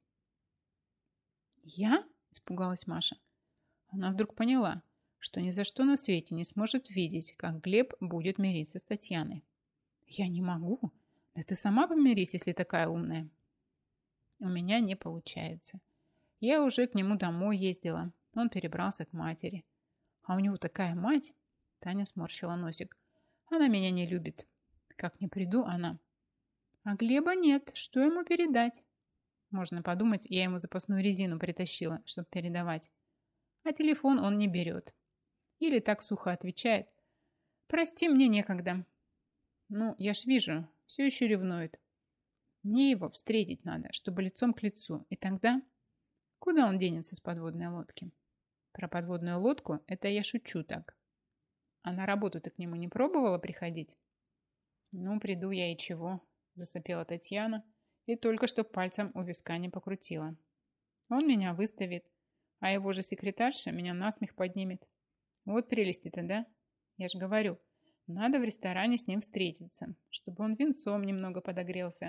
Я? Испугалась Маша. Она вдруг поняла, что ни за что на свете не сможет видеть, как Глеб будет мириться с Татьяной. Я не могу. Да ты сама помирись, если такая умная. У меня не получается. Я уже к нему домой ездила. Он перебрался к матери. А у него такая мать... Таня сморщила носик. Она меня не любит. Как не приду, она. А Глеба нет. Что ему передать? Можно подумать, я ему запасную резину притащила, чтобы передавать. А телефон он не берет. Или так сухо отвечает. Прости, мне некогда. Ну, я ж вижу, все еще ревнует. Мне его встретить надо, чтобы лицом к лицу. И тогда... Куда он денется с подводной лодки? Про подводную лодку это я шучу так. А на работу ты к нему не пробовала приходить? Ну, приду я и чего, засопела Татьяна и только что пальцем у виска не покрутила. Он меня выставит, а его же секретарша меня насмех поднимет. Вот прелести-то, да? Я же говорю, надо в ресторане с ним встретиться, чтобы он винцом немного подогрелся,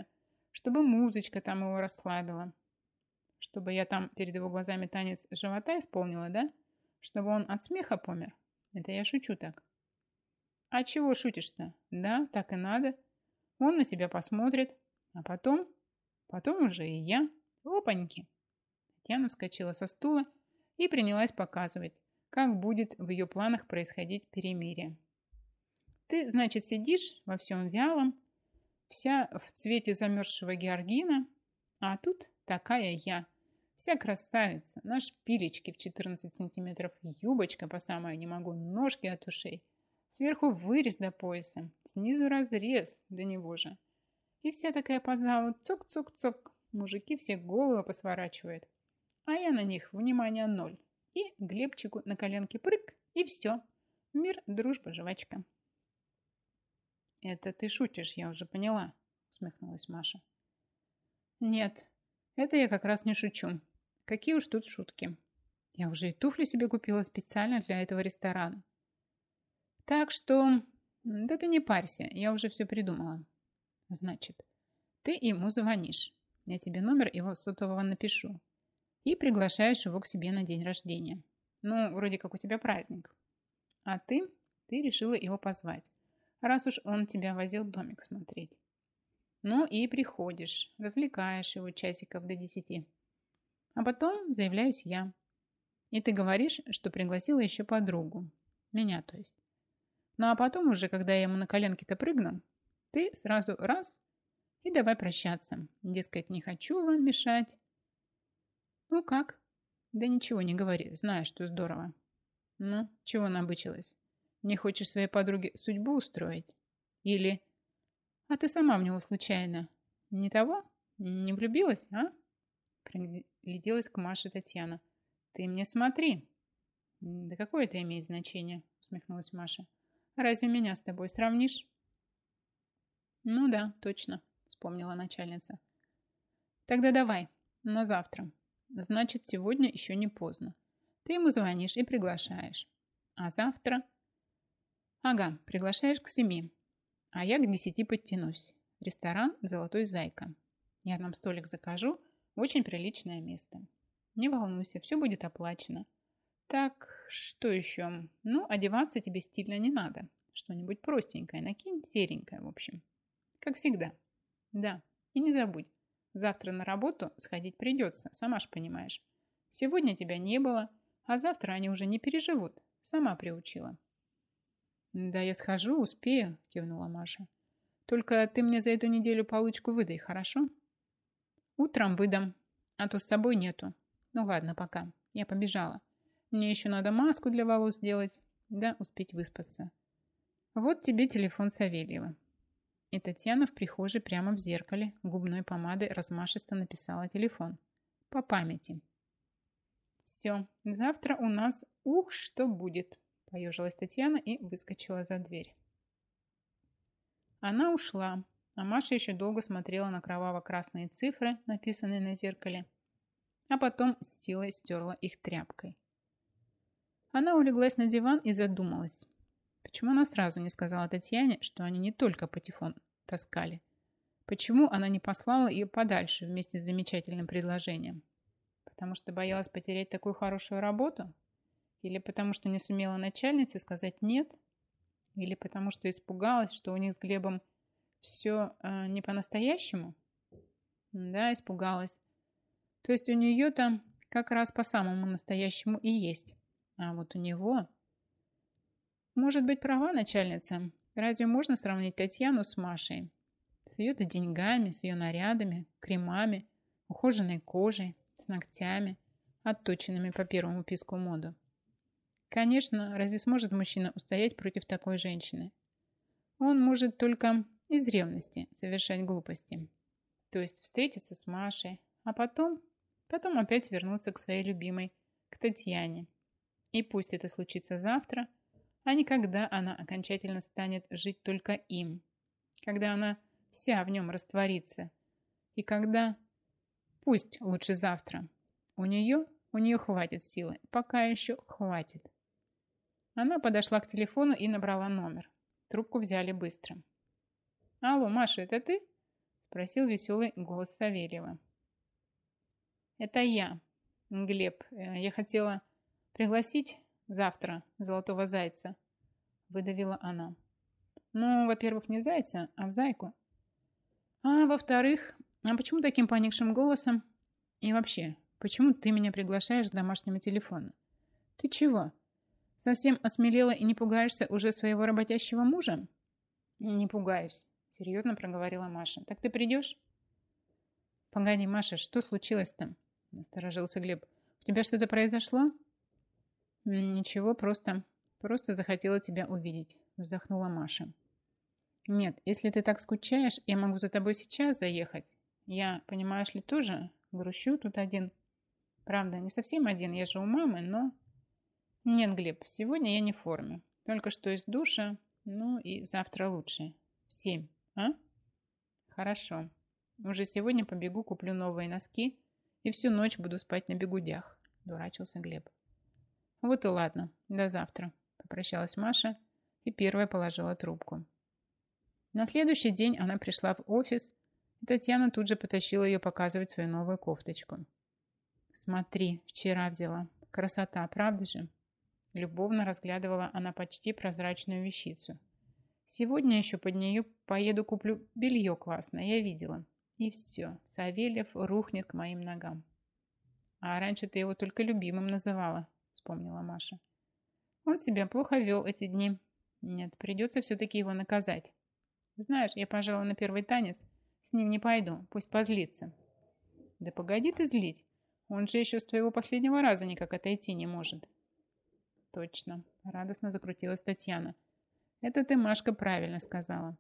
чтобы музычка там его расслабила, чтобы я там перед его глазами танец живота исполнила, да? Чтобы он от смеха помер. Это я шучу так. А чего шутишь-то? Да, так и надо. Он на тебя посмотрит, а потом, потом уже и я. Опаньки. Татьяна вскочила со стула и принялась показывать, как будет в ее планах происходить перемирие. Ты, значит, сидишь во всем вялом, вся в цвете замерзшего георгина, а тут такая я, вся красавица, на шпилечке в четырнадцать сантиметров, юбочка по самое не могу, ножки от ушей, сверху вырез до пояса, снизу разрез до него же. И вся такая по залу цок-цок-цок, мужики все головы посворачивают, а я на них внимания ноль. И Глебчику на коленке прыг, и все. Мир, дружба, жвачка. «Это ты шутишь, я уже поняла», усмехнулась Маша. «Нет, это я как раз не шучу. Какие уж тут шутки. Я уже и туфли себе купила специально для этого ресторана. Так что, да ты не парься, я уже все придумала. Значит, ты ему звонишь. Я тебе номер его сотового напишу. И приглашаешь его к себе на день рождения. Ну, вроде как у тебя праздник. А ты, ты решила его позвать, раз уж он тебя возил домик смотреть. Ну и приходишь, развлекаешь его часиков до десяти. А потом заявляюсь я. И ты говоришь, что пригласила еще подругу. Меня, то есть. Ну а потом уже, когда я ему на коленки-то прыгну, ты сразу раз и давай прощаться. Дескать, не хочу вам мешать. Ну как? Да ничего не говори, знаю, что здорово. Ну, чего набычилась? Не хочешь своей подруге судьбу устроить? Или... А ты сама в него случайно не того? Не влюбилась, а? Пригляделась к Маше Татьяна. Ты мне смотри. Да какое это имеет значение? Усмехнулась Маша. Разве меня с тобой сравнишь? Ну да, точно, вспомнила начальница. Тогда давай, на завтра. Значит, сегодня еще не поздно. Ты ему звонишь и приглашаешь. А завтра... Ага, приглашаешь к семи. А я к десяти подтянусь. Ресторан «Золотой зайка». Я нам столик закажу. Очень приличное место. Не волнуйся, все будет оплачено. Так, что еще? Ну, одеваться тебе стильно не надо. Что-нибудь простенькое накинь, серенькое, в общем. Как всегда. Да, и не забудь. Завтра на работу сходить придется, сама ж понимаешь. Сегодня тебя не было, а завтра они уже не переживут. Сама приучила. Да я схожу, успею, кивнула Маша. Только ты мне за эту неделю получку выдай, хорошо? Утром выдам, а то с собой нету. Ну ладно, пока. Я побежала. Мне еще надо маску для волос сделать, да успеть выспаться. Вот тебе телефон Савельева. И Татьяна в прихожей прямо в зеркале губной помадой размашисто написала телефон. По памяти. Все, завтра у нас ух, что будет, поежилась Татьяна и выскочила за дверь. Она ушла, а Маша еще долго смотрела на кроваво-красные цифры, написанные на зеркале, а потом с силой стерла их тряпкой. Она улеглась на диван и задумалась. Почему она сразу не сказала Татьяне, что они не только патефон таскали? Почему она не послала ее подальше вместе с замечательным предложением? Потому что боялась потерять такую хорошую работу? Или потому что не сумела начальнице сказать «нет»? Или потому что испугалась, что у них с Глебом все э, не по-настоящему? Да, испугалась. То есть у нее-то как раз по самому настоящему и есть. А вот у него... Может быть, права начальница. Разве можно сравнить Татьяну с Машей? С ее-то деньгами, с ее нарядами, кремами, ухоженной кожей, с ногтями, отточенными по первому писку моды. Конечно, разве сможет мужчина устоять против такой женщины? Он может только из ревности совершать глупости. То есть встретиться с Машей, а потом, потом опять вернуться к своей любимой, к Татьяне. И пусть это случится завтра, а не когда она окончательно станет жить только им, когда она вся в нем растворится, и когда, пусть лучше завтра, у нее, у нее хватит силы, пока еще хватит. Она подошла к телефону и набрала номер. Трубку взяли быстро. «Алло, Маша, это ты?» Спросил веселый голос Савельева. Это я, Глеб. Я хотела пригласить завтра золотого зайца. Выдавила она. Ну, во-первых, не в зайца, а в зайку. А во-вторых, а почему таким поникшим голосом? И вообще, почему ты меня приглашаешь с домашнего телефона? Ты чего? Совсем осмелела и не пугаешься уже своего работящего мужа? Не пугаюсь, серьезно проговорила Маша. Так ты придешь? Погоди, Маша, что случилось-то? Насторожился Глеб. У тебя что-то произошло? Ничего, просто, просто захотела тебя увидеть, вздохнула Маша. Нет, если ты так скучаешь, я могу за тобой сейчас заехать. Я, понимаешь ли, тоже грущу тут один. Правда, не совсем один, я же у мамы, но... Нет, Глеб, сегодня я не в форме. Только что из душа, ну и завтра лучше. В семь, а? Хорошо. Уже сегодня побегу, куплю новые носки и всю ночь буду спать на бегудях, дурачился Глеб. Вот и ладно, до завтра, попрощалась Маша и первая положила трубку. На следующий день она пришла в офис, и Татьяна тут же потащила ее показывать свою новую кофточку. Смотри, вчера взяла. Красота, правда же? Любовно разглядывала она почти прозрачную вещицу. Сегодня еще под нее поеду куплю белье классное, я видела. И все, Савельев рухнет к моим ногам. А раньше ты его только любимым называла, вспомнила Маша. Он себя плохо вел эти дни. Нет, придется все-таки его наказать. Знаешь, я, пожалуй, на первый танец с ним не пойду, пусть позлится. Да погоди ты злить, он же еще с твоего последнего раза никак отойти не может. Точно, радостно закрутилась Татьяна. Это ты, Машка, правильно сказала.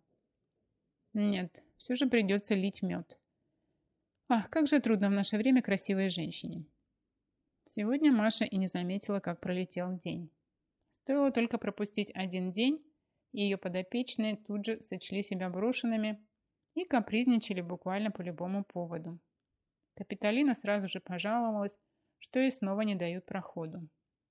Нет, все же придется лить мед. Ах, как же трудно в наше время красивой женщине. Сегодня Маша и не заметила, как пролетел день. Стоило только пропустить один день, и ее подопечные тут же сочли себя брошенными и капризничали буквально по любому поводу. Капитолина сразу же пожаловалась, что ей снова не дают проходу.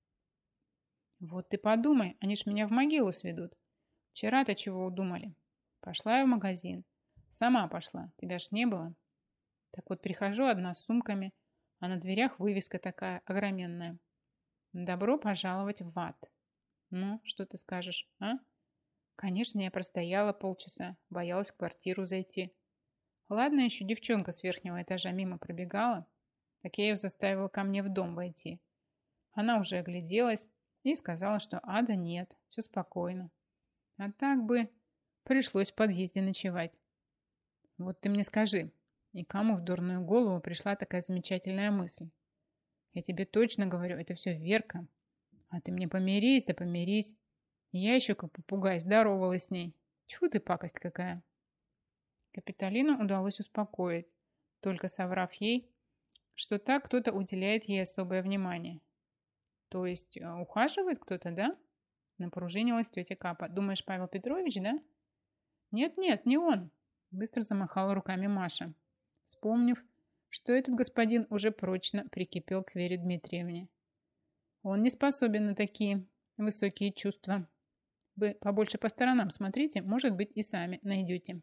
Вот ты подумай, они ж меня в могилу сведут. Вчера-то чего удумали? Пошла я в магазин. Сама пошла, тебя ж не было. Так вот прихожу одна с сумками, а на дверях вывеска такая огроменная. Добро пожаловать в ад. Ну, что ты скажешь, а? Конечно, я простояла полчаса, боялась в квартиру зайти. Ладно, еще девчонка с верхнего этажа мимо пробегала, так я ее заставила ко мне в дом войти. Она уже огляделась и сказала, что ада нет, все спокойно. А так бы пришлось в подъезде ночевать. Вот ты мне скажи, и кому в дурную голову пришла такая замечательная мысль? Я тебе точно говорю, это все Верка. А ты мне помирись, да помирись. Я еще как попугай здоровалась с ней. Тьфу ты, пакость какая. Капитолину удалось успокоить, только соврав ей, что так кто-то уделяет ей особое внимание. То есть ухаживает кто-то, да? Напружинилась тетя Капа. Думаешь, Павел Петрович, да? Нет-нет, не он. Быстро замахала руками Маша, вспомнив, что этот господин уже прочно прикипел к Вере Дмитриевне. Он не способен на такие высокие чувства. Вы побольше по сторонам смотрите, может быть, и сами найдете.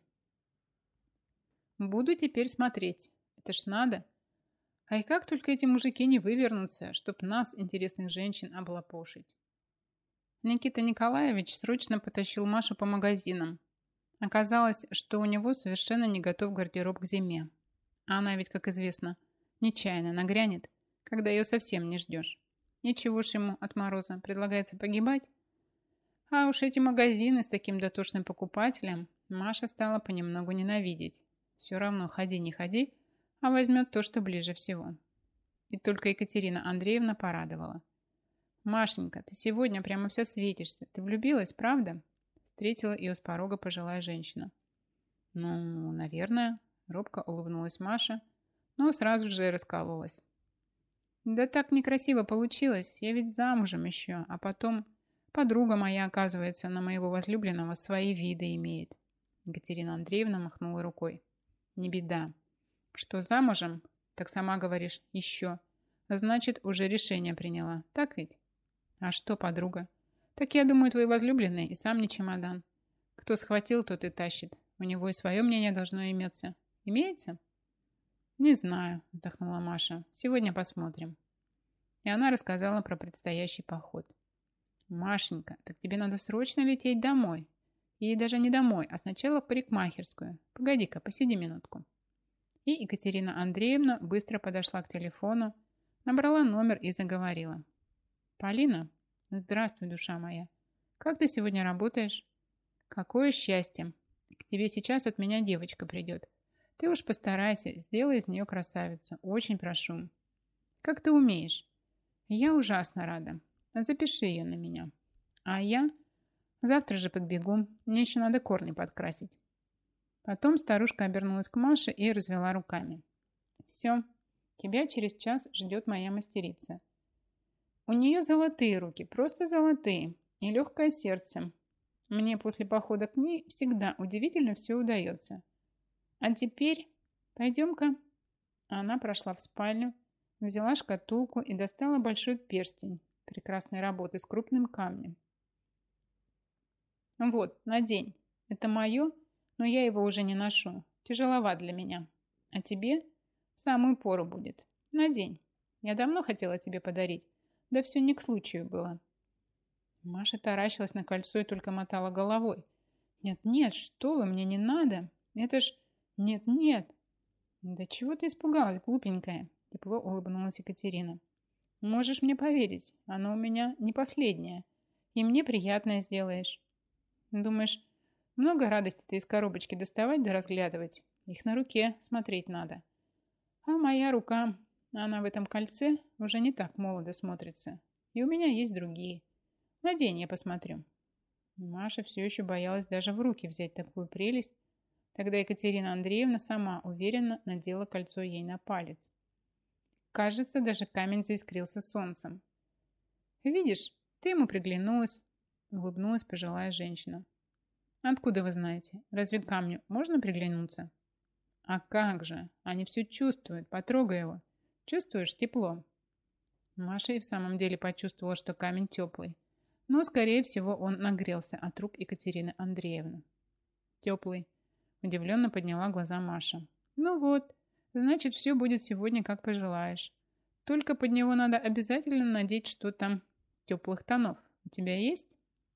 Буду теперь смотреть. Это ж надо. А и как только эти мужики не вывернутся, чтоб нас, интересных женщин, облапошить. Никита Николаевич срочно потащил Машу по магазинам. Оказалось, что у него совершенно не готов гардероб к зиме. А она ведь, как известно, нечаянно нагрянет, когда ее совсем не ждешь. Ничего ж ему от мороза предлагается погибать. А уж эти магазины с таким дотошным покупателем Маша стала понемногу ненавидеть. Все равно ходи не ходи, а возьмет то, что ближе всего. И только Екатерина Андреевна порадовала. «Машенька, ты сегодня прямо вся светишься. Ты влюбилась, правда?» Встретила ее с порога пожилая женщина. «Ну, наверное», — робко улыбнулась Маша, но сразу же раскололась. «Да так некрасиво получилось. Я ведь замужем еще, а потом подруга моя, оказывается, на моего возлюбленного свои виды имеет». Екатерина Андреевна махнула рукой. «Не беда. Что замужем? Так сама говоришь, еще. Значит, уже решение приняла. Так ведь? А что, подруга? Так я думаю, твой возлюбленный и сам не чемодан. Кто схватил, тот и тащит. У него и свое мнение должно иметься. Имеется? Не знаю, вздохнула Маша. Сегодня посмотрим. И она рассказала про предстоящий поход. Машенька, так тебе надо срочно лететь домой. И даже не домой, а сначала в парикмахерскую. Погоди-ка, посиди минутку. И Екатерина Андреевна быстро подошла к телефону, набрала номер и заговорила. Полина, здравствуй, душа моя. Как ты сегодня работаешь? Какое счастье. К тебе сейчас от меня девочка придет. Ты уж постарайся, сделай из нее красавицу. Очень прошу. Как ты умеешь? Я ужасно рада. Запиши ее на меня. А я завтра же подбегу. Мне еще надо корни подкрасить. Потом старушка обернулась к Маше и развела руками. Все, тебя через час ждет моя мастерица. У нее золотые руки, просто золотые, и легкое сердце. Мне после похода к ней всегда удивительно все удается. А теперь пойдем-ка. Она прошла в спальню, взяла шкатулку и достала большой перстень прекрасной работы с крупным камнем. Вот, надень. Это мое, но я его уже не ношу. Тяжеловат для меня. А тебе в самую пору будет. Надень. Я давно хотела тебе подарить. Да все не к случаю было. Маша таращилась на кольцо и только мотала головой. Нет, нет, что вы, мне не надо. Это ж... Нет, нет. Да чего ты испугалась, глупенькая? Тепло улыбнулась Екатерина. Можешь мне поверить, оно у меня не последнее. И мне приятное сделаешь. Думаешь, много радости ты из коробочки доставать да разглядывать? Их на руке смотреть надо. А моя рука, она в этом кольце уже не так молодо смотрится. И у меня есть другие. Надень, я посмотрю. Маша все еще боялась даже в руки взять такую прелесть. Тогда Екатерина Андреевна сама уверенно надела кольцо ей на палец. Кажется, даже камень заискрился солнцем. «Видишь, ты ему приглянулась», — улыбнулась пожилая женщина. «Откуда вы знаете? Разве камню можно приглянуться?» «А как же? Они все чувствуют. Потрогай его. Чувствуешь тепло?» Маша и в самом деле почувствовала, что камень теплый. Но, скорее всего, он нагрелся от рук Екатерины Андреевны. «Теплый», — удивленно подняла глаза Маша. «Ну вот, значит, все будет сегодня, как пожелаешь. Только под него надо обязательно надеть что-то теплых тонов. У тебя есть?»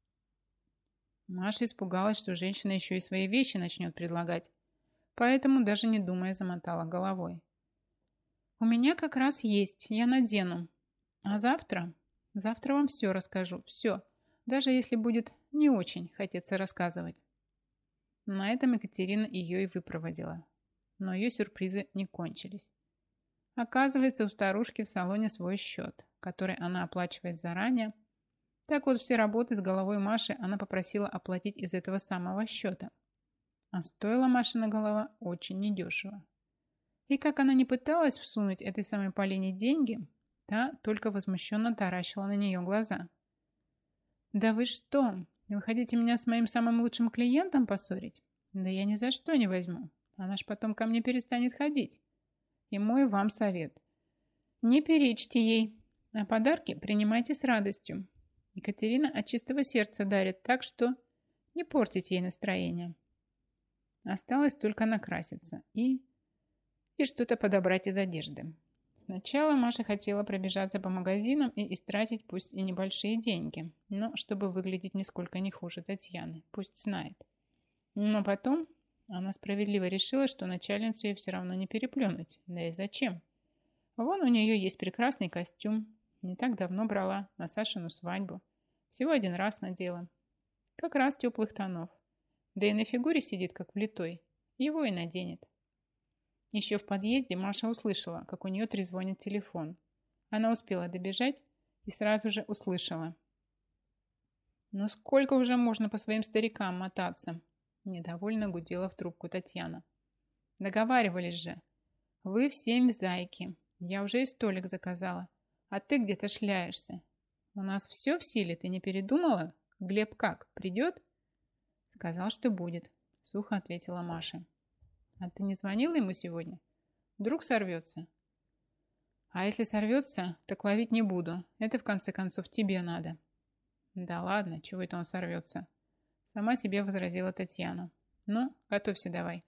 Маша испугалась, что женщина еще и свои вещи начнет предлагать, поэтому даже не думая замотала головой. «У меня как раз есть, я надену. А завтра? Завтра вам все расскажу, все, даже если будет не очень хотеться рассказывать». На этом Екатерина ее и выпроводила. Но ее сюрпризы не кончились. Оказывается, у старушки в салоне свой счет, который она оплачивает заранее. Так вот, все работы с головой Маши она попросила оплатить из этого самого счета. А стоила Машина голова очень недешево. И как она не пыталась всунуть этой самой Полине деньги, та только возмущенно таращила на нее глаза. «Да вы что? Вы хотите меня с моим самым лучшим клиентом поссорить? Да я ни за что не возьму. Она ж потом ко мне перестанет ходить. И мой вам совет. Не перечьте ей, а подарки принимайте с радостью. Екатерина от чистого сердца дарит, так что не портите ей настроение». Осталось только накраситься и... и что-то подобрать из одежды. Сначала Маша хотела пробежаться по магазинам и истратить пусть и небольшие деньги, но чтобы выглядеть нисколько не хуже Татьяны, пусть знает. Но потом она справедливо решила, что начальницу ей все равно не переплюнуть. Да и зачем? Вон у нее есть прекрасный костюм. Не так давно брала на Сашину свадьбу. Всего один раз надела. Как раз теплых тонов. Да и на фигуре сидит как влитой. Его и наденет. Еще в подъезде Маша услышала, как у нее трезвонит телефон. Она успела добежать и сразу же услышала. «Ну сколько уже можно по своим старикам мотаться?» Недовольно гудела в трубку Татьяна. «Договаривались же. Вы в семь зайки. Я уже и столик заказала. А ты где-то шляешься. У нас все в силе, ты не передумала? Глеб как, придет?» «Сказал, что будет», сухо ответила Маша. «А ты не звонила ему сегодня? Вдруг сорвется?» «А если сорвется, так ловить не буду. Это, в конце концов, тебе надо». «Да ладно, чего это он сорвется?» Сама себе возразила Татьяна. «Ну, готовься давай.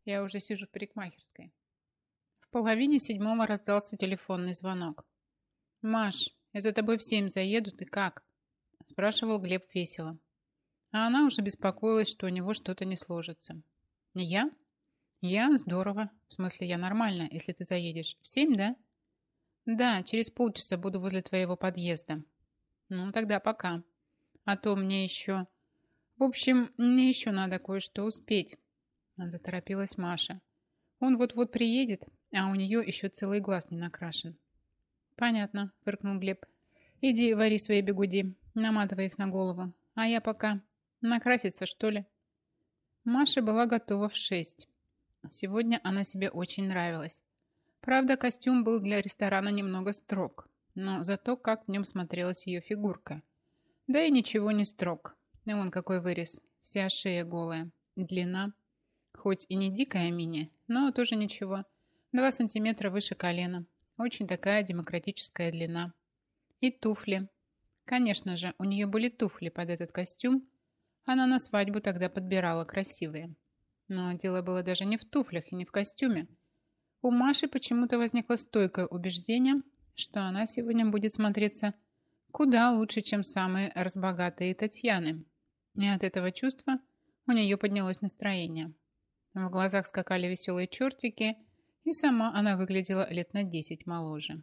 Я уже сижу в парикмахерской. В половине седьмого раздался телефонный звонок. «Маш, я за тобой в семь заеду, ты как?» Спрашивал Глеб весело. А она уже беспокоилась, что у него что-то не сложится. «Я? Я? Здорово. В смысле, я нормально, если ты заедешь. В семь, да?» «Да, через полчаса буду возле твоего подъезда». «Ну, тогда пока. А то мне еще...» «В общем, мне еще надо кое-что успеть», — заторопилась Маша. «Он вот-вот приедет, а у нее еще целый глаз не накрашен». «Понятно», — фыркнул Глеб. «Иди вари свои бигуди, наматывай их на голову. А я пока... Накраситься, что ли?» Маша была готова в шесть. Сегодня она себе очень нравилась. Правда, костюм был для ресторана немного строг, но зато как в нем смотрелась ее фигурка. Да и ничего не строг. И вон какой вырез, вся шея голая, длина. Хоть и не дикая мини, но тоже ничего. Два сантиметра выше колена. Очень такая демократическая длина. И туфли. Конечно же, у нее были туфли под этот костюм. Она на свадьбу тогда подбирала красивые. Но дело было даже не в туфлях и не в костюме. У Маши почему-то возникло стойкое убеждение, что она сегодня будет смотреться куда лучше, чем самые разбогатые Татьяны. И от этого чувства у нее поднялось настроение. В глазах скакали веселые чертики, и сама она выглядела лет на десять моложе.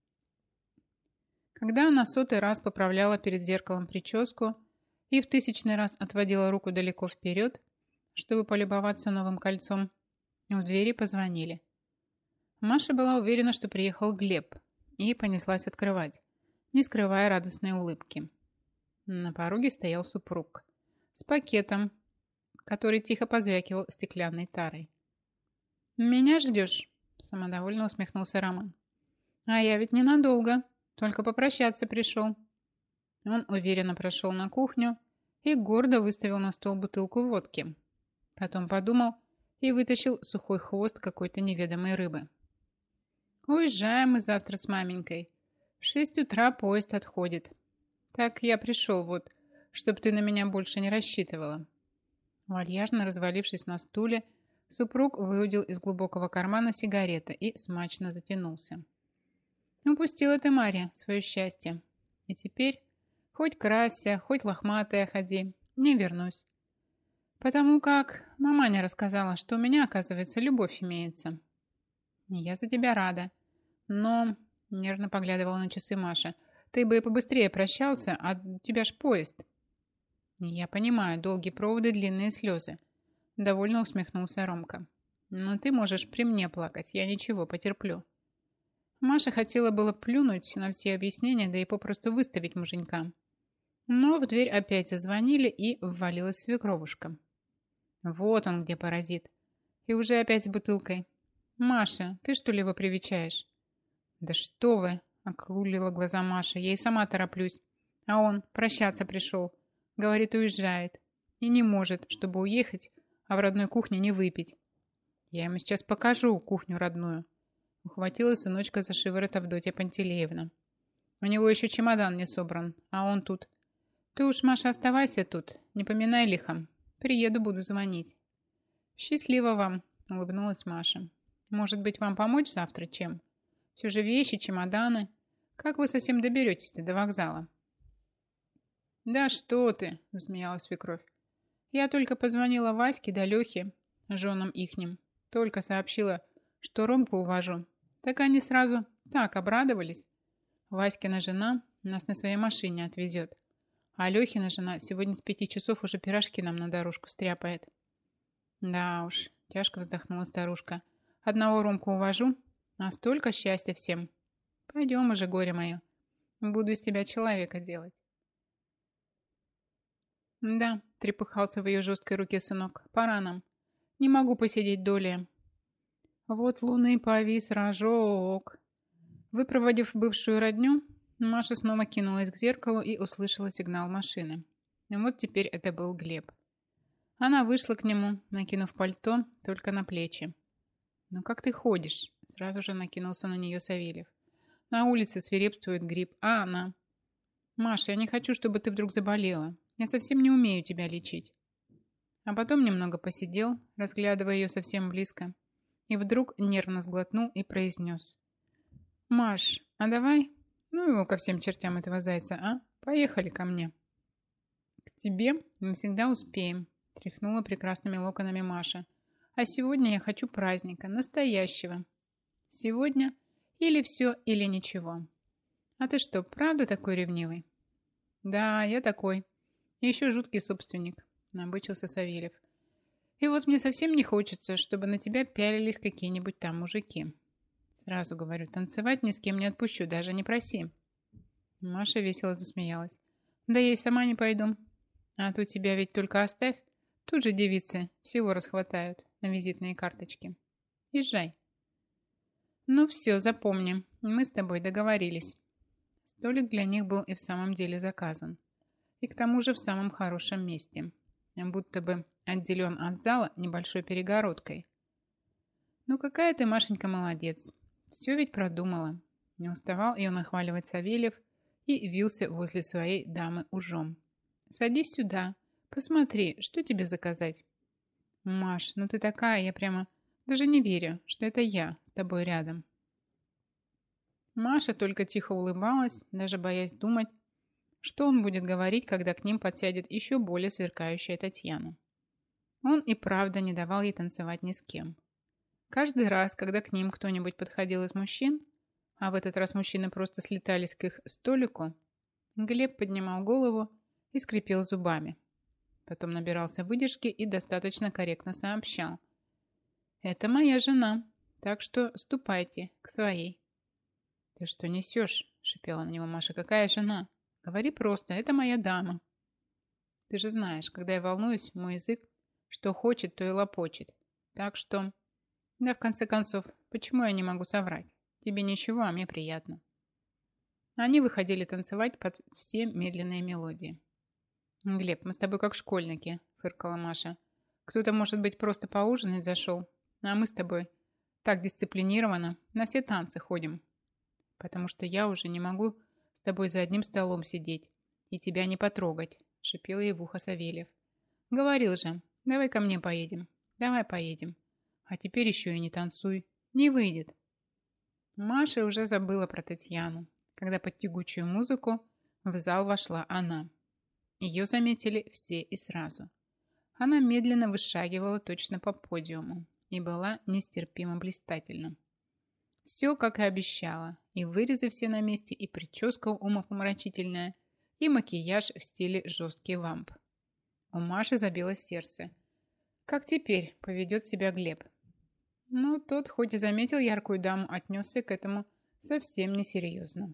Когда она сотый раз поправляла перед зеркалом прическу и в тысячный раз отводила руку далеко вперед, чтобы полюбоваться новым кольцом, в двери позвонили. Маша была уверена, что приехал Глеб, и понеслась открывать, не скрывая радостной улыбки. На пороге стоял супруг с пакетом, который тихо позвякивал стеклянной тарой. «Меня ждешь?» – самодовольно усмехнулся Роман. «А я ведь ненадолго, только попрощаться пришел». Он уверенно прошел на кухню и гордо выставил на стол бутылку водки. Потом подумал и вытащил сухой хвост какой-то неведомой рыбы. «Уезжаем мы завтра с маменькой. В шесть утра поезд отходит. Так я пришел вот, чтоб ты на меня больше не рассчитывала». Вальяжно развалившись на стуле, супруг выудил из глубокого кармана сигареты и смачно затянулся. «Упустила ты, Марья, свое счастье. И теперь хоть крася, хоть лохматая ходи, не вернусь. Потому как маманя рассказала, что у меня, оказывается, любовь имеется. Я за тебя рада. Но, нервно поглядывала на часы Маша, ты бы побыстрее прощался, а у тебя ж поезд». «Я понимаю, долгие проводы, длинные слезы», — довольно усмехнулся Ромка. «Но ты можешь при мне плакать, я ничего, потерплю». Маша хотела было плюнуть на все объяснения, да и попросту выставить муженька. Но в дверь опять зазвонили, и ввалилась свекровушка. Вот он где паразит. И уже опять с бутылкой. «Маша, ты что ли его привечаешь?» «Да что вы!» — округлила глаза Маша. «Я и сама тороплюсь. А он прощаться пришел. Говорит, уезжает. И не может, чтобы уехать, а в родной кухне не выпить. Я ему сейчас покажу кухню родную». Ухватила сыночка за шиворот Авдотья Пантелеевна. «У него еще чемодан не собран, а он тут. Ты уж, Маша, оставайся тут, не поминай лихом. Приеду, буду звонить». «Счастливо вам», — улыбнулась Маша. «Может быть, вам помочь завтра чем? Все же вещи, чемоданы. Как вы совсем доберетесь-то до вокзала?» «Да что ты!» – засмеялась свекровь. «Я только позвонила Ваське да Лехе, женам ихним. Только сообщила, что Ромку увожу. Так они сразу так обрадовались. Васькина жена нас на своей машине отвезет. А Лехина жена сегодня с пяти часов уже пирожки нам на дорожку стряпает». «Да уж», – тяжко вздохнула старушка. «Одного Ромку увожу, а столько счастья всем. Пойдем уже, горе мое. Буду из тебя человека делать». «Да», — трепыхался в ее жесткой руке сынок, — «пора нам. Не могу посидеть долее». Вот луны повис рожок. Выпроводив бывшую родню, Маша снова кинулась к зеркалу и услышала сигнал машины. И вот теперь это был Глеб. Она вышла к нему, накинув пальто только на плечи. «Ну как ты ходишь?» — сразу же накинулся на нее Савельев. «На улице свирепствует грипп, а она...» «Маша, я не хочу, чтобы ты вдруг заболела. Я совсем не умею тебя лечить». А потом немного посидел, разглядывая ее совсем близко, и вдруг нервно сглотнул и произнес. «Маш, а давай, ну его ко всем чертям этого зайца, а? Поехали ко мне». «К тебе мы всегда успеем», – тряхнула прекрасными локонами Маша. «А сегодня я хочу праздника, настоящего. Сегодня или все, или ничего. А ты что, правда такой ревнивый?» «Да, я такой. И еще жуткий собственник», – набычился Савельев. «И вот мне совсем не хочется, чтобы на тебя пялились какие-нибудь там мужики. Сразу говорю, танцевать ни с кем не отпущу, даже не проси». Маша весело засмеялась. «Да я и сама не пойду. А то тебя ведь только оставь. Тут же девицы всего расхватают на визитные карточки. Езжай». «Ну все, запомни, мы с тобой договорились». Столик для них был и в самом деле заказан. И к тому же в самом хорошем месте. Будто бы отделен от зала небольшой перегородкой. «Ну какая ты, Машенька, молодец. Все ведь продумала». Не уставал ее нахваливать Савельев и вился возле своей дамы ужом. «Садись сюда. Посмотри, что тебе заказать?» «Маш, ну ты такая, я прямо даже не верю, что это я с тобой рядом». Маша только тихо улыбалась, даже боясь думать, что он будет говорить, когда к ним подсядет еще более сверкающая Татьяна. Он и правда не давал ей танцевать ни с кем. Каждый раз, когда к ним кто-нибудь подходил из мужчин, а в этот раз мужчины просто слетались к их столику, Глеб поднимал голову и скрипел зубами. Потом набирался выдержки и достаточно корректно сообщал. «Это моя жена, так что ступайте к своей». «Ты что несешь?» – шипела на него Маша. «Какая жена? Говори просто, это моя дама». «Ты же знаешь, когда я волнуюсь, мой язык что хочет, то и лопочет. Так что...» «Да, в конце концов, почему я не могу соврать? Тебе ничего, а мне приятно». Они выходили танцевать под все медленные мелодии. «Глеб, мы с тобой как школьники», – фыркала Маша. «Кто-то, может быть, просто поужинать зашел, а мы с тобой так дисциплинированно на все танцы ходим. Потому что я уже не могу с тобой за одним столом сидеть и тебя не потрогать», – шипел ей в ухо Савельев. «Говорил же, давай ко мне поедем, давай поедем. А теперь еще и не танцуй, не выйдет». Маша уже забыла про Татьяну, когда под тягучую музыку в зал вошла она. Ее заметили все и сразу. Она медленно вышагивала точно по подиуму и была нестерпимо блистательна. Все, как и обещала, и вырезы все на месте, и прическа умопомрачительная, и макияж в стиле жесткий вамп. У Маши забилось сердце. Как теперь поведет себя Глеб? Но тот, хоть и заметил яркую даму, отнесся к этому совсем несерьезно.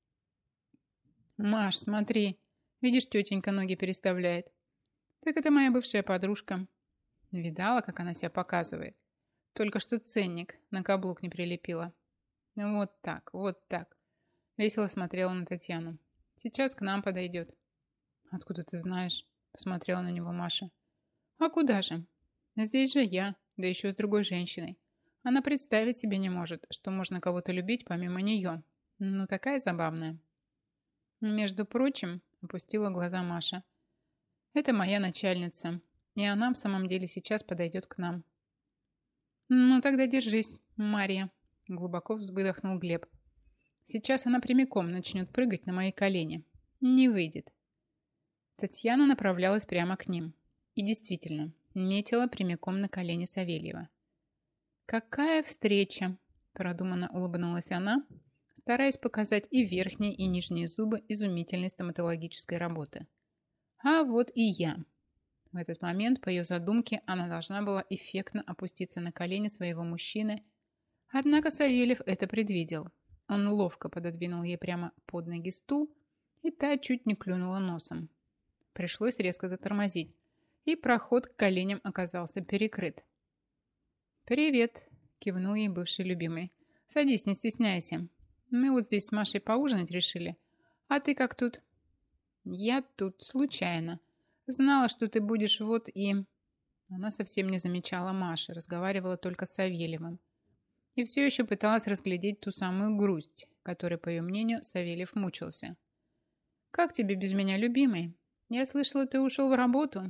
«Маш, смотри, видишь, тетенька ноги переставляет. Так это моя бывшая подружка. Видала, как она себя показывает? Только что ценник на каблук не прилепила. Вот так, вот так». Весело смотрела на Татьяну. «Сейчас к нам подойдет». «Откуда ты знаешь?» Посмотрела на него Маша. «А куда же? Здесь же я, да еще с другой женщиной. Она представить себе не может, что можно кого-то любить помимо нее. Ну, такая забавная». «Между прочим», опустила глаза Маша, «это моя начальница, и она в самом деле сейчас подойдет к нам». «Ну, тогда держись, Марья», глубоко выдохнул Глеб. «Сейчас она прямиком начнет прыгать на мои колени. Не выйдет». Татьяна направлялась прямо к ним. И действительно, метила прямиком на колени Савельева. «Какая встреча!» – продуманно улыбнулась она, стараясь показать и верхние, и нижние зубы изумительной стоматологической работы. «А вот и я». В этот момент, по ее задумке, она должна была эффектно опуститься на колени своего мужчины. Однако Савельев это предвидел. Он ловко пододвинул ей прямо под ноги стул, и та чуть не клюнула носом. Пришлось резко затормозить, и проход к коленям оказался перекрыт. «Привет», – кивнул ей бывший любимый. «Садись, не стесняйся. Мы вот здесь с Машей поужинать решили. А ты как тут?» «Я тут случайно. Знала, что ты будешь вот и...» Она совсем не замечала Маши, разговаривала только с Савельевым. И все еще пыталась разглядеть ту самую грусть, которой, по ее мнению, Савельев мучился. «Как тебе без меня, любимый? Я слышала, ты ушел в работу.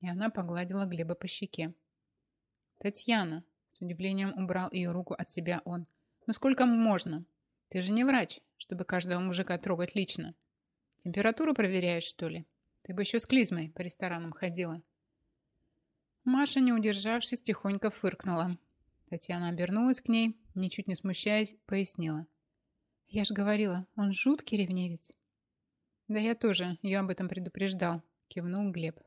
и она погладила Глеба по щеке. «Татьяна!» – с удивлением убрал ее руку от себя он. «Ну сколько можно? Ты же не врач, чтобы каждого мужика трогать лично. Температуру проверяешь, что ли? Ты бы еще с клизмой по ресторанам ходила». Маша, не удержавшись, тихонько фыркнула. Татьяна обернулась к ней, ничуть не смущаясь, пояснила. «Я ж говорила, он жуткий ревнивец». «Да я тоже ее об этом предупреждал», – кивнул Глеб.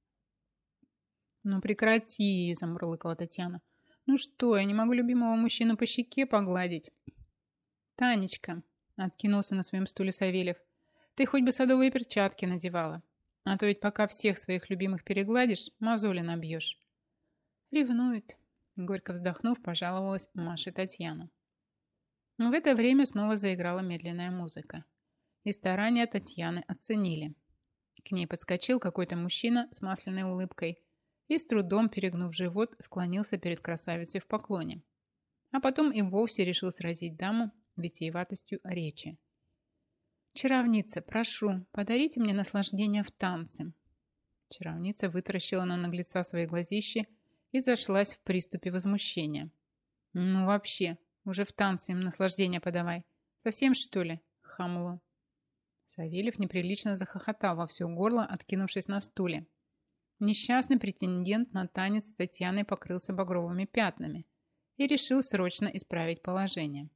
«Ну прекрати», – замурлыкала Татьяна. «Ну что, я не могу любимого мужчину по щеке погладить?» «Танечка», – откинулся на своем стуле Савельев, – «ты хоть бы садовые перчатки надевала, а то ведь пока всех своих любимых перегладишь, мозоли набьешь». «Ревнует», – горько вздохнув, пожаловалась Маше Татьяна. В это время снова заиграла медленная музыка, и старания Татьяны оценили. К ней подскочил какой-то мужчина с масляной улыбкой и, с трудом перегнув живот, склонился перед красавицей в поклоне. А потом и вовсе решил сразить даму витиеватостью речи. «Чаровница, прошу, подарите мне наслаждение в танце». Чаровница вытаращила на наглеца свои глазищи и зашлась в приступе возмущения. «Ну вообще, уже в танце им наслаждение подавай. Совсем, что ли, хамло?» Савельев неприлично захохотал во все горло, откинувшись на стуле. Несчастный претендент на танец с Татьяной покрылся багровыми пятнами и решил срочно исправить положение.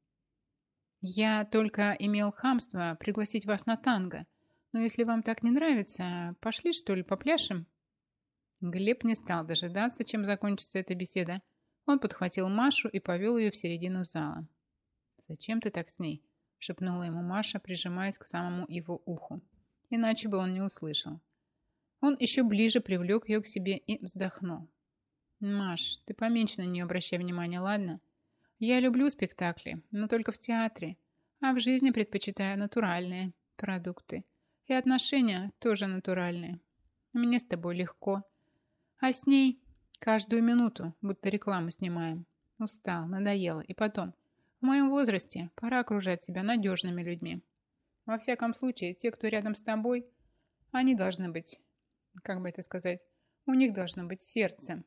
«Я только имел хамство пригласить вас на танго, но если вам так не нравится, пошли, что ли, попляшем?» Глеб не стал дожидаться, чем закончится эта беседа. Он подхватил Машу и повел ее в середину зала. «Зачем ты так с ней?» – шепнула ему Маша, прижимаясь к самому его уху. Иначе бы он не услышал. Он еще ближе привлек ее к себе и вздохнул. «Маш, ты поменьше на нее обращай внимание, ладно? Я люблю спектакли, но только в театре, а в жизни предпочитаю натуральные продукты. И отношения тоже натуральные. Мне с тобой легко. А с ней каждую минуту, будто рекламу снимаем. Устал, надоело. И потом, в моем возрасте пора окружать себя надежными людьми. Во всяком случае, те, кто рядом с тобой, они должны быть, как бы это сказать, у них должно быть сердце».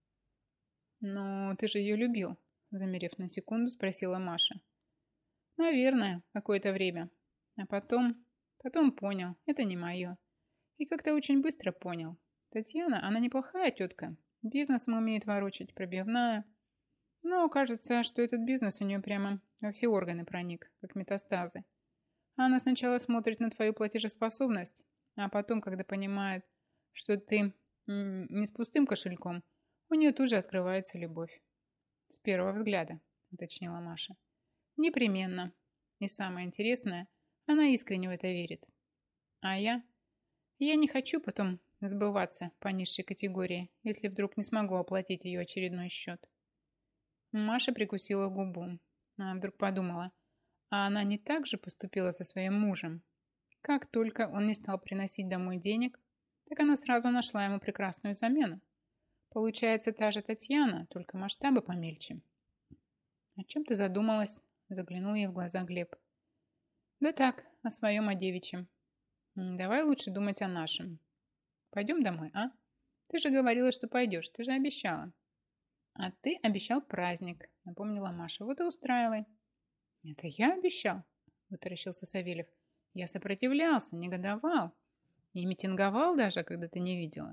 «Но ты же ее любил», замерев на секунду, спросила Маша. «Наверное, какое-то время. А потом, потом понял, это не мое. И как-то очень быстро понял. Татьяна, она неплохая тетка. Бизнесом умеет ворочать, пробивная. Но кажется, что этот бизнес у нее прямо во все органы проник, как метастазы. Она сначала смотрит на твою платежеспособность, а потом, когда понимает, что ты м, не с пустым кошельком, у нее тут же открывается любовь. С первого взгляда», — уточнила Маша. «Непременно. И самое интересное, она искренне в это верит. А я? Я не хочу потом сбываться по низшей категории, если вдруг не смогу оплатить ее очередной счет». Маша прикусила губу. Она вдруг подумала, а она не так же поступила со своим мужем? Как только он не стал приносить домой денег, так она сразу нашла ему прекрасную замену. Получается, та же Татьяна, только масштабы помельче. «О чем ты задумалась?» – заглянул ей в глаза Глеб. «Да так, о своем, о девичьем. Давай лучше думать о нашем. Пойдем домой, а? Ты же говорила, что пойдешь, ты же обещала». «А ты обещал праздник», – напомнила Маша. «Вот и устраивай». «Это я обещал?» – вытаращился Савельев. «Я сопротивлялся, негодовал. И митинговал даже, когда ты не видела».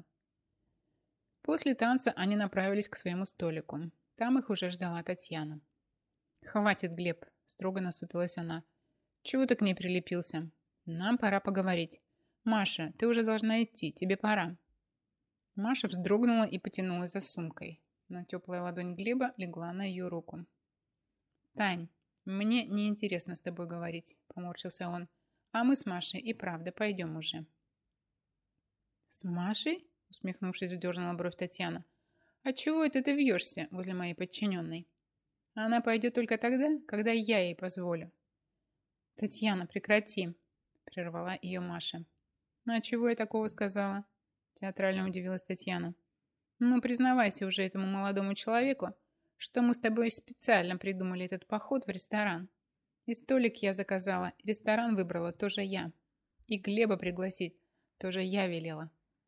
После танца они направились к своему столику. Там их уже ждала Татьяна. «Хватит, Глеб», – строго насупилась она. «Чего ты к ней прилепился? Нам пора поговорить. Маша, ты уже должна идти, тебе пора». Маша вздрогнула и потянулась за сумкой, но теплая ладонь Глеба легла на ее руку. «Тань, мне неинтересно с тобой говорить», – поморщился он. «А мы с Машей и правда пойдем уже». «С Машей?» – усмехнувшись, вдернула бровь Татьяна. «А чего это ты вьешься возле моей подчиненной? Она пойдет только тогда, когда я ей позволю». «Татьяна, прекрати!» – прервала ее Маша. «А чего я такого сказала?» – театрально удивилась Татьяна. «Ну, признавайся уже этому молодому человеку, что мы с тобой специально придумали этот поход в ресторан. И столик я заказала, и ресторан выбрала тоже я. И Глеба пригласить тоже я велела.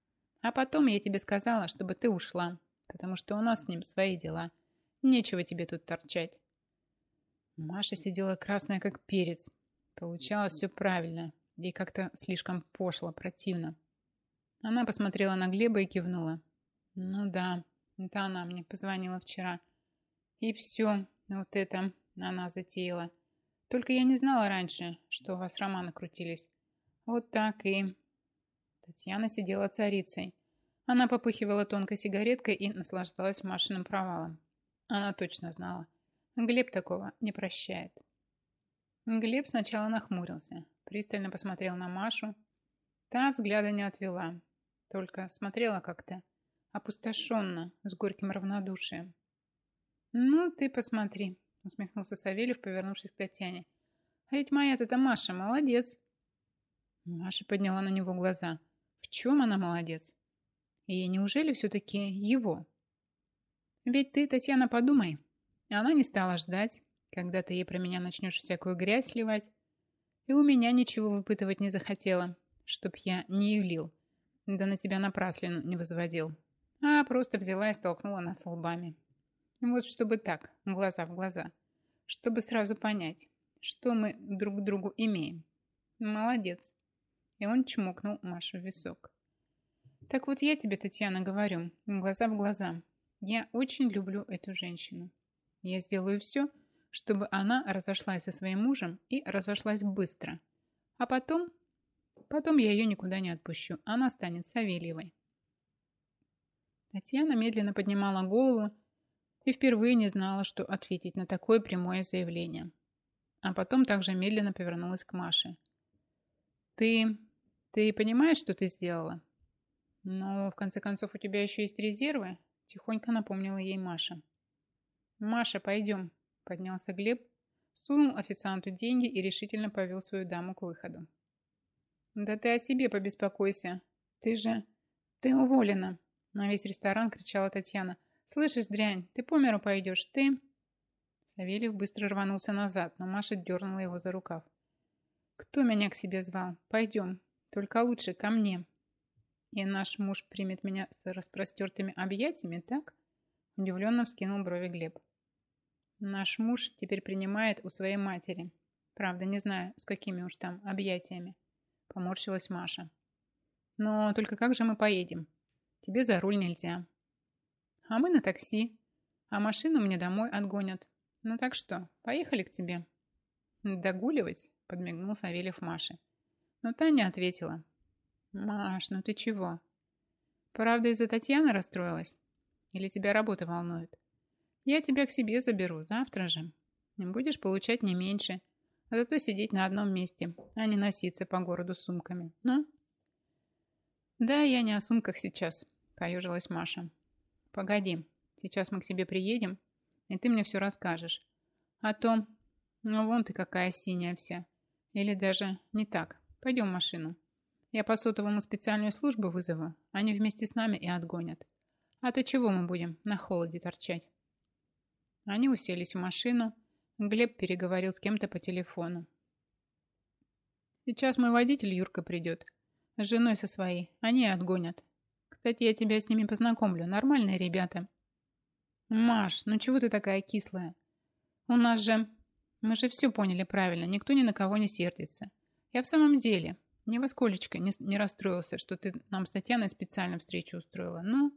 А потом я тебе сказала, чтобы ты ушла, потому что у нас с ним свои дела. Нечего тебе тут торчать. Маша сидела красная, как перец. Получалось все правильно и как-то слишком пошло, противно. Она посмотрела на Глеба и кивнула. Ну да, это она мне позвонила вчера. И все, вот это она затеяла. Только я не знала раньше, что у вас романы крутились. Вот так и... Татьяна сидела царицей. Она попыхивала тонкой сигареткой и наслаждалась Машиным провалом. Она точно знала. Глеб такого не прощает. Глеб сначала нахмурился, пристально посмотрел на Машу. Та взгляда не отвела, только смотрела как-то опустошенно, с горьким равнодушием. «Ну, ты посмотри», — усмехнулся Савельев, повернувшись к Татьяне. «А ведь моя-то Маша молодец». Маша подняла на него глаза. В чем она молодец? И неужели все-таки его? Ведь ты, Татьяна, подумай. Она не стала ждать, когда ты ей про меня начнешь всякую грязь сливать, и у меня ничего выпытывать не захотела, чтоб я не юлил, да на тебя напраслину не возводил, а просто взяла и столкнула нас лбами. Вот чтобы так, глаза в глаза, чтобы сразу понять, что мы друг к другу имеем. Молодец. И он чмокнул Машу в висок. Так вот я тебе, Татьяна, говорю, глаза в глаза. Я очень люблю эту женщину. Я сделаю все, чтобы она разошлась со своим мужем и разошлась быстро. А потом, потом я ее никуда не отпущу. Она станет Савельевой. Татьяна медленно поднимала голову и впервые не знала, что ответить на такое прямое заявление. А потом также медленно повернулась к Маше. Ты... ты понимаешь, что ты сделала? Но, в конце концов, у тебя еще есть резервы, тихонько напомнила ей Маша. Маша, пойдем, поднялся Глеб, сунул официанту деньги и решительно повел свою даму к выходу. Да ты о себе побеспокойся. Ты же... ты уволена. На весь ресторан кричала Татьяна. Слышишь, дрянь, ты по миру пойдешь, ты... Савельев быстро рванулся назад, но Маша дернула его за рукав. Кто меня к себе звал? Пойдем. Только лучше ко мне. И наш муж примет меня с распростертыми объятиями, так? Удивленно вскинул брови Глеб. Наш муж теперь принимает у своей матери. Правда, не знаю, с какими уж там объятиями. Поморщилась Маша. Но только как же мы поедем? Тебе за руль нельзя. А мы на такси. А машину мне домой отгонят. Ну так что, поехали к тебе. Догуливать? Подмигнул Савельев Маше. Но та не ответила. Маш, ну ты чего? Правда, из-за Татьяны расстроилась? Или тебя работа волнует? Я тебя к себе заберу завтра же. Будешь получать не меньше, а зато сидеть на одном месте, а не носиться по городу с сумками. Ну? Да, я не о сумках сейчас, поежилась Маша. Погоди, сейчас мы к тебе приедем, и ты мне все расскажешь. А то, ну вон ты какая синяя вся. Или даже не так. Пойдем в машину. Я по сотовому специальную службу вызову, они вместе с нами и отгонят. А то чего мы будем на холоде торчать? Они уселись в машину. Глеб переговорил с кем-то по телефону. Сейчас мой водитель Юрка придет. С женой со своей. Они отгонят. Кстати, я тебя с ними познакомлю. Нормальные ребята. Маш, ну чего ты такая кислая? У нас же... Мы же все поняли правильно. Никто ни на кого не сердится. Я в самом деле ни во сколечко не, не расстроился, что ты нам с Татьяной специально встречу устроила. Ну...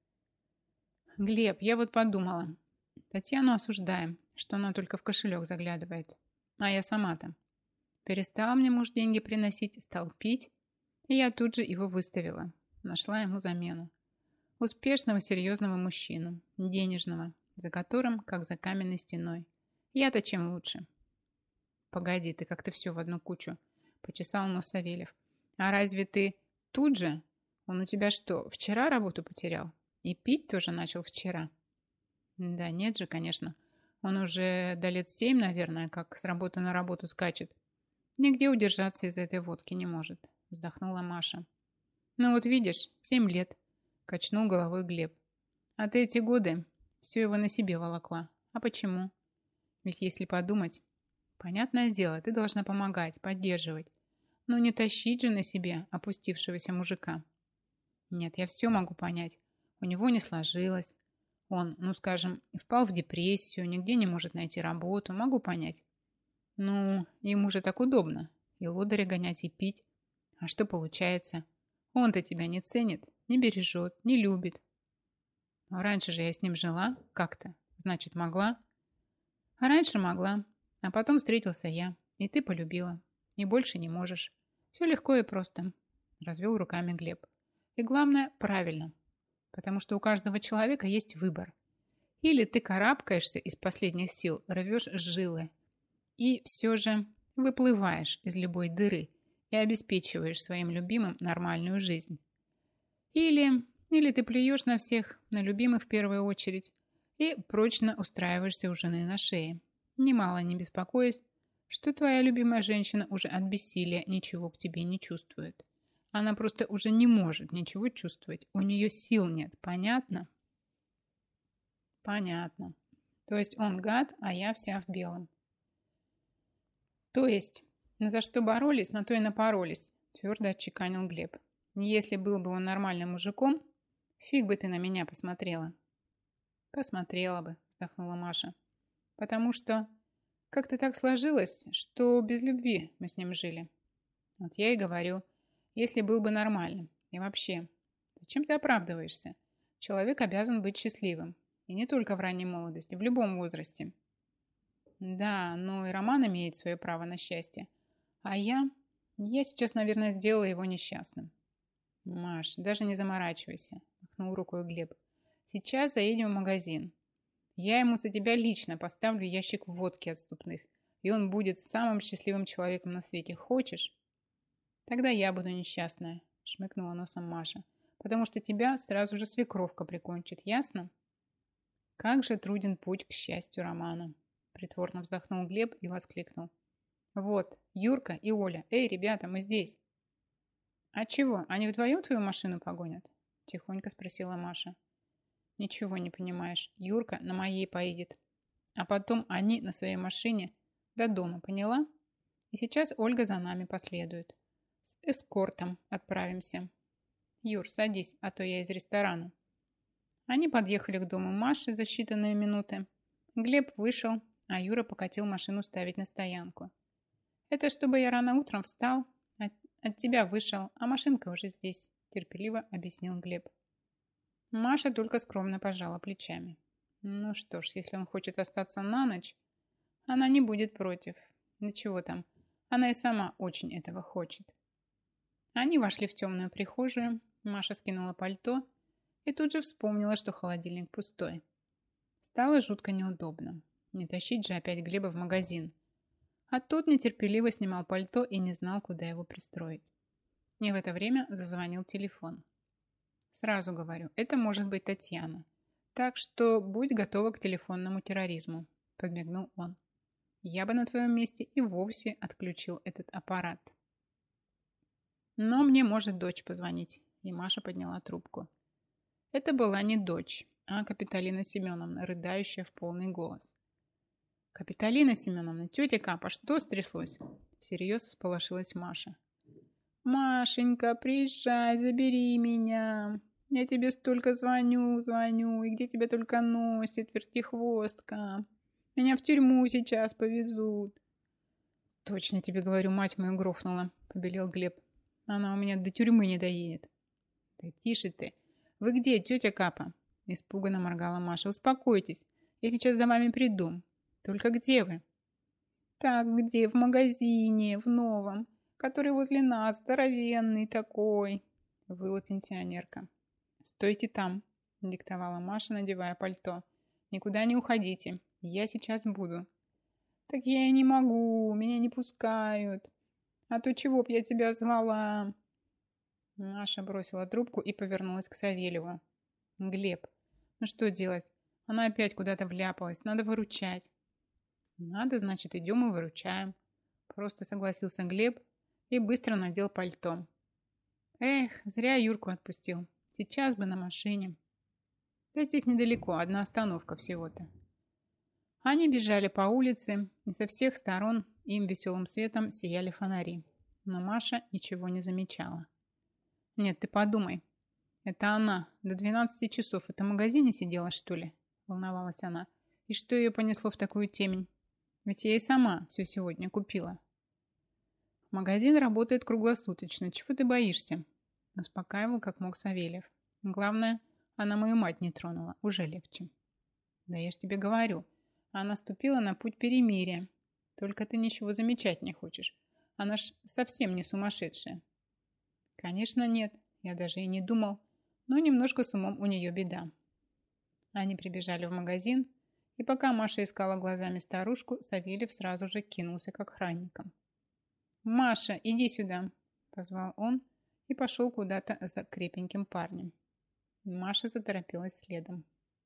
Глеб, я вот подумала. Татьяну осуждаем, что она только в кошелек заглядывает. А я сама-то. Перестал мне муж деньги приносить, стал пить, и я тут же его выставила. Нашла ему замену. Успешного, серьезного мужчину, денежного, за которым, как за каменной стеной. Я-то чем лучше? Погоди, ты как-то все в одну кучу. Почесал нос Савельев. А разве ты тут же? Он у тебя что, вчера работу потерял? И пить тоже начал вчера? Да нет же, конечно. Он уже до лет семь, наверное, как с работы на работу скачет. Нигде удержаться из этой водки не может. Вздохнула Маша. Ну вот видишь, семь лет. Качнул головой Глеб. А ты эти годы все его на себе волокла. А почему? Ведь если подумать, понятное дело, ты должна помогать, поддерживать. Но не тащить же на себе опустившегося мужика. Нет, я все могу понять. У него не сложилось. Он, ну скажем, впал в депрессию, нигде не может найти работу. Могу понять. Ну, ему же так удобно. И лодыря гонять, и пить. А что получается? Он-то тебя не ценит, не бережет, не любит. Но раньше же я с ним жила как-то. Значит, могла. А раньше могла. А потом встретился я. И ты полюбила. И больше не можешь. Все легко и просто. Развел руками Глеб. И главное, правильно. Потому что у каждого человека есть выбор. Или ты карабкаешься из последних сил, рвешь жилы. И все же выплываешь из любой дыры и обеспечиваешь своим любимым нормальную жизнь. Или, или ты плюешь на всех, на любимых в первую очередь, и прочно устраиваешься у жены на шее, немало не беспокоясь, что твоя любимая женщина уже от бессилия ничего к тебе не чувствует. Она просто уже не может ничего чувствовать, у нее сил нет, понятно? Понятно. То есть он гад, а я вся в белом. То есть, на за что боролись, на то и напоролись, твердо отчеканил Глеб. Если был бы он нормальным мужиком, фиг бы ты на меня посмотрела. Посмотрела бы, вздохнула Маша. Потому что как-то так сложилось, что без любви мы с ним жили. Вот я и говорю, если был бы нормальным. И вообще, зачем ты оправдываешься? Человек обязан быть счастливым. И не только в ранней молодости, в любом возрасте. Да, но и Роман имеет свое право на счастье. А я... Я сейчас, наверное, сделала его несчастным. Маш, даже не заморачивайся, махнул рукой Глеб. Сейчас заедем в магазин. Я ему за тебя лично поставлю ящик водки отступных, и он будет самым счастливым человеком на свете. Хочешь? Тогда я буду несчастная, шмыкнула носом Маша, потому что тебя сразу же свекровка прикончит, ясно? Как же труден путь к счастью Романа, притворно вздохнул Глеб и воскликнул. Вот, Юрка и Оля. Эй, ребята, мы здесь. А чего, они вдвоем твою машину погонят? Тихонько спросила Маша. Ничего не понимаешь. Юрка на моей поедет. А потом они на своей машине до дома, поняла? И сейчас Ольга за нами последует. С эскортом отправимся. Юр, садись, а то я из ресторана. Они подъехали к дому Маши за считанные минуты. Глеб вышел, а Юра покатил машину ставить на стоянку. Это чтобы я рано утром встал, от, от тебя вышел, а машинка уже здесь, терпеливо объяснил Глеб. Маша только скромно пожала плечами. Ну что ж, если он хочет остаться на ночь, она не будет против. Да чего там, она и сама очень этого хочет. Они вошли в темную прихожую, Маша скинула пальто и тут же вспомнила, что холодильник пустой. Стало жутко неудобно. Не тащить же опять Глеба в магазин. А тот нетерпеливо снимал пальто и не знал, куда его пристроить. И в это время зазвонил телефон. Сразу говорю, это может быть Татьяна. Так что будь готова к телефонному терроризму, подмигнул он. Я бы на твоем месте и вовсе отключил этот аппарат. Но мне может дочь позвонить. И Маша подняла трубку. Это была не дочь, а Капитолина Семеновна, рыдающая в полный голос. «Капитолина Семеновна, тетя Капа, что стряслось?» Всерьез всполошилась Маша. «Машенька, приезжай, забери меня. Я тебе столько звоню, звоню, и где тебя только носит, вертихвостка. Меня в тюрьму сейчас повезут». «Точно тебе говорю, мать мою грохнула», — побелел Глеб. «Она у меня до тюрьмы не доедет». «Да тише ты. Вы где, тетя Капа?» — испуганно моргала Маша. «Успокойтесь. Я сейчас за вами приду. Только где вы?» «Так, где? В магазине, в новом, который возле нас, здоровенный такой», — выла пенсионерка. «Стойте там», — диктовала Маша, надевая пальто. «Никуда не уходите. Я сейчас буду». «Так я и не могу, меня не пускают. А то чего б я тебя звала?» Маша бросила трубку и повернулась к Савельеву. «Глеб, ну что делать? Она опять куда-то вляпалась. Надо выручать». «Надо, значит, идем и выручаем», — просто согласился Глеб и быстро надел пальто. «Эх, зря Юрку отпустил. Сейчас бы на машине». «Да здесь недалеко, одна остановка всего-то». Они бежали по улице, и со всех сторон им веселым светом сияли фонари. Но Маша ничего не замечала. «Нет, ты подумай. Это она до двенадцати часов в этом магазине сидела, что ли? Волновалась она. И что ее понесло в такую темень? Ведь я и сама все сегодня купила. Магазин работает круглосуточно. Чего ты боишься? Успокаивал, как мог Савельев. Главное, она мою мать не тронула. Уже легче. Да я ж тебе говорю. Она ступила на путь перемирия. Только ты ничего замечать не хочешь. Она ж совсем не сумасшедшая. Конечно, нет. Я даже и не думал. Но немножко с умом у нее беда. Они прибежали в магазин, и пока Маша искала глазами старушку, Савельев сразу же кинулся к охранникам. «Маша, иди сюда!» – позвал он и пошел куда-то за крепеньким парнем. Маша заторопилась следом.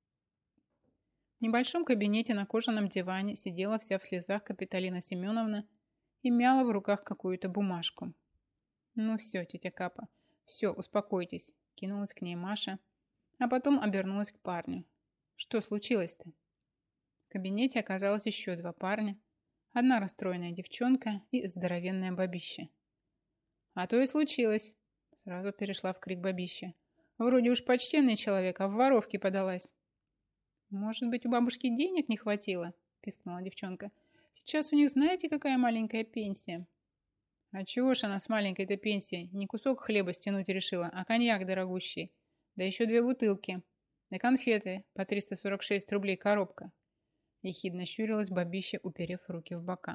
В небольшом кабинете на кожаном диване сидела вся в слезах Капитолина Семеновна и мяла в руках какую-то бумажку. «Ну все, тетя Капа, все, успокойтесь», – кинулась к ней Маша, а потом обернулась к парню. «Что случилось-то?» В кабинете оказалось еще два парня, одна расстроенная девчонка и здоровенная бабища. «А то и случилось», – сразу перешла в крик бабища. «Вроде уж почтенный человек, а в воровке подалась». «Может быть, у бабушки денег не хватило?» – пискнула девчонка. «Сейчас у них знаете, какая маленькая пенсия?» «А чего ж она с маленькой-то пенсией? Не кусок хлеба стянуть решила, а коньяк дорогущий. Да еще две бутылки. Да конфеты по триста сорок шесть рублей коробка». Ехидно щурилась бабища, уперев руки в бока.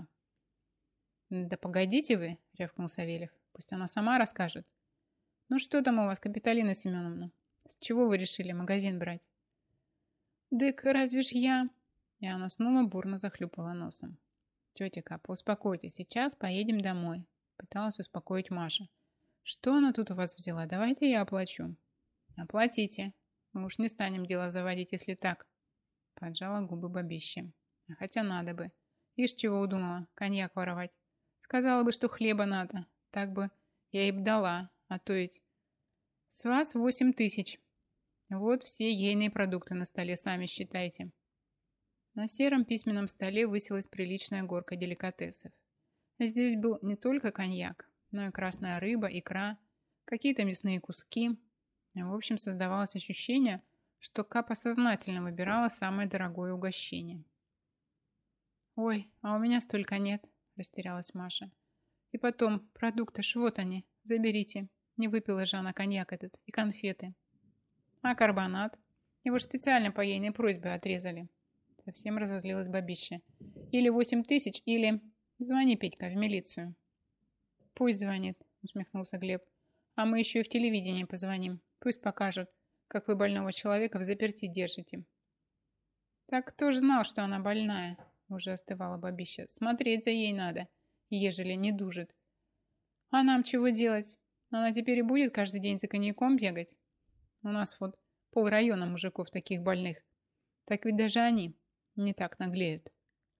«Да погодите вы!» – рявкнул Савельев. «Пусть она сама расскажет». «Ну что там у вас, Капитолина Семеновна? С чего вы решили магазин брать?» «Дык, разве ж я...» И она снова бурно захлюпала носом. «Тетя Капа, успокойтесь, сейчас поедем домой», – пыталась успокоить Маша. «Что она тут у вас взяла? Давайте я оплачу». «Оплатите. Мы уж не станем дело заводить, если так», – поджала губы бабища. «А хотя надо бы. Ишь, чего удумала, коньяк воровать. Сказала бы, что хлеба надо. Так бы я ей б дала, а то ведь... С вас восемь тысяч. Вот все ейные продукты на столе, сами считайте». На сером письменном столе высилась приличная горка деликатесов. Здесь был не только коньяк, но и красная рыба, икра, какие-то мясные куски. В общем, создавалось ощущение, что Капа сознательно выбирала самое дорогое угощение. «Ой, а у меня столько нет», – растерялась Маша. «И потом, продукты ж вот они, заберите. Не выпила же она коньяк этот и конфеты». «А карбонат? Его ж специально по ейной просьбе отрезали». Совсем разозлилась бабища. «Или восемь тысяч, или... Звони, Петька, в милицию». «Пусть звонит», усмехнулся Глеб. «А мы еще и в телевидении позвоним. Пусть покажут, как вы больного человека взаперти держите». «Так кто ж знал, что она больная?» Уже остывала бабища. «Смотреть за ей надо, ежели не дужит». «А нам чего делать? Она теперь и будет каждый день за коньяком бегать? У нас вот полрайона мужиков таких больных. Так ведь даже они не так наглеют».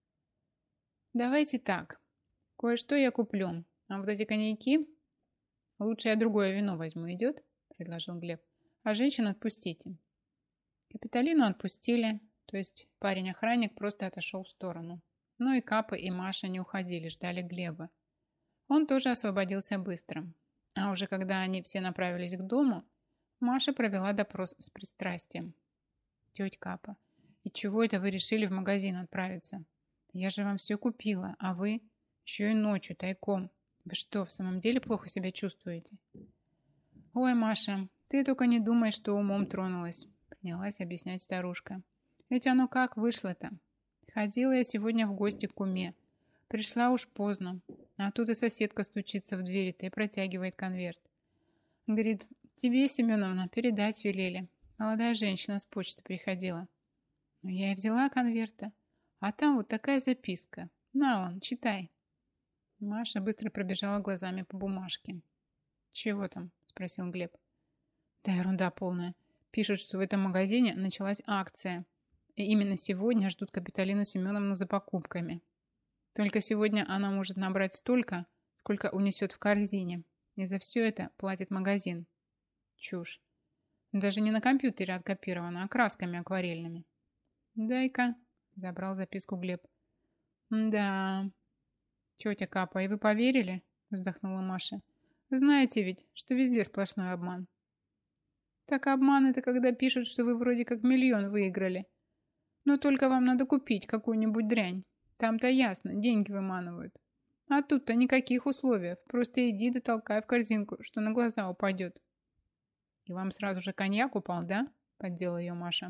«Давайте так. Кое-что я куплю. А вот эти коньяки... Лучше я другое вино возьму, идет?» Предложил Глеб. «А женщин отпустите». Капитолину отпустили, то есть парень-охранник просто отошел в сторону. Ну и Капа, и Маша не уходили, ждали Глеба. Он тоже освободился быстро. А уже когда они все направились к дому, Маша провела допрос с пристрастием. «Тетя Капа, и чего это вы решили в магазин отправиться? Я же вам все купила, а вы еще и ночью тайком. Вы что, в самом деле плохо себя чувствуете?» «Ой, Маша, ты только не думай, что умом тронулась», принялась объяснять старушка. «Ведь оно как вышло-то? Ходила я сегодня в гости к куме. Пришла уж поздно, а тут и соседка стучится в дверь-то и протягивает конверт. Говорит, тебе, Семеновна, передать велели. Молодая женщина с почты приходила». Ну, я и взяла конверта, а там вот такая записка. На вон, читай. Маша быстро пробежала глазами по бумажке. «Чего там?» – спросил Глеб. «Да ерунда полная. Пишут, что в этом магазине началась акция, и именно сегодня ждут Капитолину Семеновну за покупками. Только сегодня она может набрать столько, сколько унесет в корзине, и за все это платит магазин». Чушь. Даже не на компьютере откопировано, а красками акварельными. «Дай-ка», – забрал записку Глеб. «Да, тетя Капа, и вы поверили?» – вздохнула Маша. «Знаете ведь, что везде сплошной обман». Так обман это когда пишут, что вы вроде как миллион выиграли. Но только вам надо купить какую-нибудь дрянь. Там-то ясно, деньги выманывают. А тут-то никаких условий. Просто иди да толкай в корзинку, что на глаза упадет. И вам сразу же коньяк упал, да? Поддела ее Маша.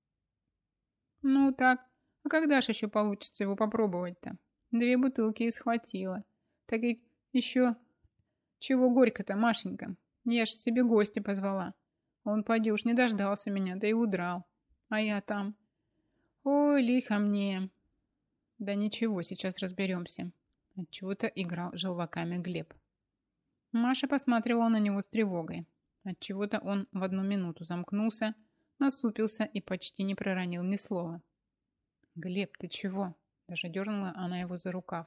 Ну так, а когда ж еще получится его попробовать-то? Две бутылки и схватила. Так и еще чего горько-то, Машенька? Я ж себе гостя позвала. Он, поди, уж не дождался меня, да и удрал. А я там... Ой, лихо мне. Да ничего, сейчас разберемся. Отчего-то играл желваками Глеб. Маша посматривала на него с тревогой. Отчего-то он в одну минуту замкнулся, насупился и почти не проронил ни слова. «Глеб, ты чего?» Даже дернула она его за рукав.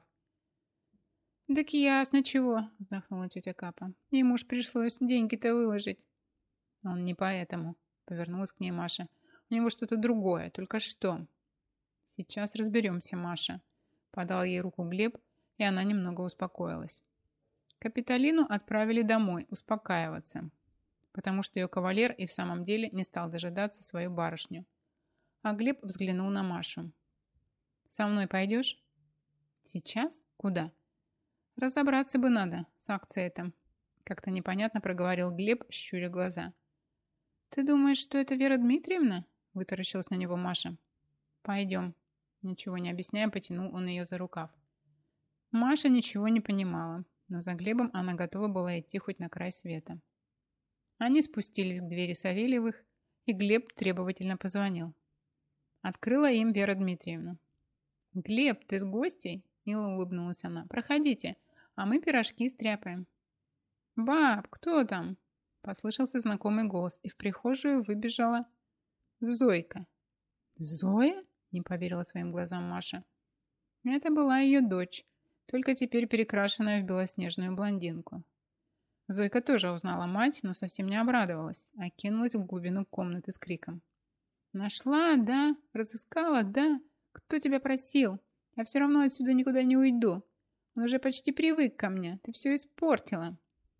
«Так ясно чего», вздохнула тетя Капа. «Ему ж пришлось деньги-то выложить». «Он не поэтому», повернулась к ней Маша. «У него что-то другое, только что». «Сейчас разберемся, Маша», подал ей руку Глеб, и она немного успокоилась. Капитолину отправили домой успокаиваться, потому что ее кавалер и в самом деле не стал дожидаться свою барышню. А Глеб взглянул на Машу. «Со мной пойдешь?» «Сейчас? Куда?» «Разобраться бы надо с акцией-то», как-то непонятно проговорил Глеб, щуря глаза. «Ты думаешь, что это Вера Дмитриевна?» вытаращилась на него Маша. «Пойдем», ничего не объясняя, потянул он ее за рукав. Маша ничего не понимала, но за Глебом она готова была идти хоть на край света. Они спустились к двери Савельевых, и Глеб требовательно позвонил. Открыла им Вера Дмитриевна. «Глеб, ты с гостей?» – мило улыбнулась она. «Проходите, а мы пирожки стряпаем». «Баб, кто там?» – послышался знакомый голос, и в прихожую выбежала Зойка. «Зоя?» – не поверила своим глазам Маша. Это была ее дочь, только теперь перекрашенная в белоснежную блондинку. Зойка тоже узнала мать, но совсем не обрадовалась, а кинулась в глубину комнаты с криком. «Нашла, да? Разыскала, да? Кто тебя просил? Я все равно отсюда никуда не уйду. Он уже почти привык ко мне. Ты все испортила».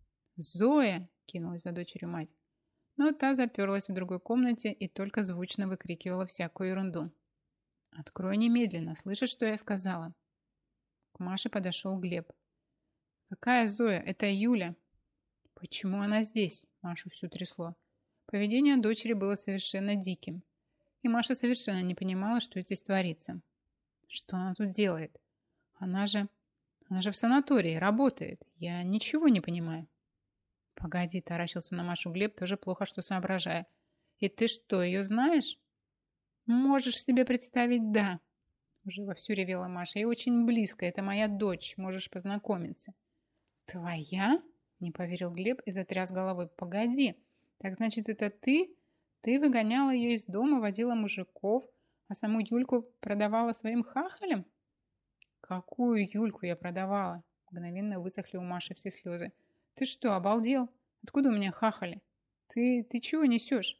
«Зоя!» – кинулась за дочерью мать. Но та заперлась в другой комнате и только звучно выкрикивала всякую ерунду. «Открой немедленно. Слышишь, что я сказала?» К Маше подошел Глеб. «Какая Зоя? Это Юля». «Почему она здесь?» Машу всю трясло. Поведение дочери было совершенно диким. И Маша совершенно не понимала, что здесь творится. Что она тут делает? Она же... Она же в санатории, работает. Я ничего не понимаю. Погоди, таращился на Машу Глеб, тоже плохо что соображая. И ты что, ее знаешь? Можешь себе представить, да. Уже вовсю ревела Маша. И очень близко, это моя дочь, можешь познакомиться. Твоя? Не поверил Глеб и затряс головой. Погоди, так значит это ты? Ты выгоняла ее из дома, водила мужиков, а саму Юльку продавала своим хахалям? Какую Юльку я продавала? Мгновенно высохли у Маши все слезы. Ты что, обалдел? Откуда у меня хахали? Ты, ты чего несешь?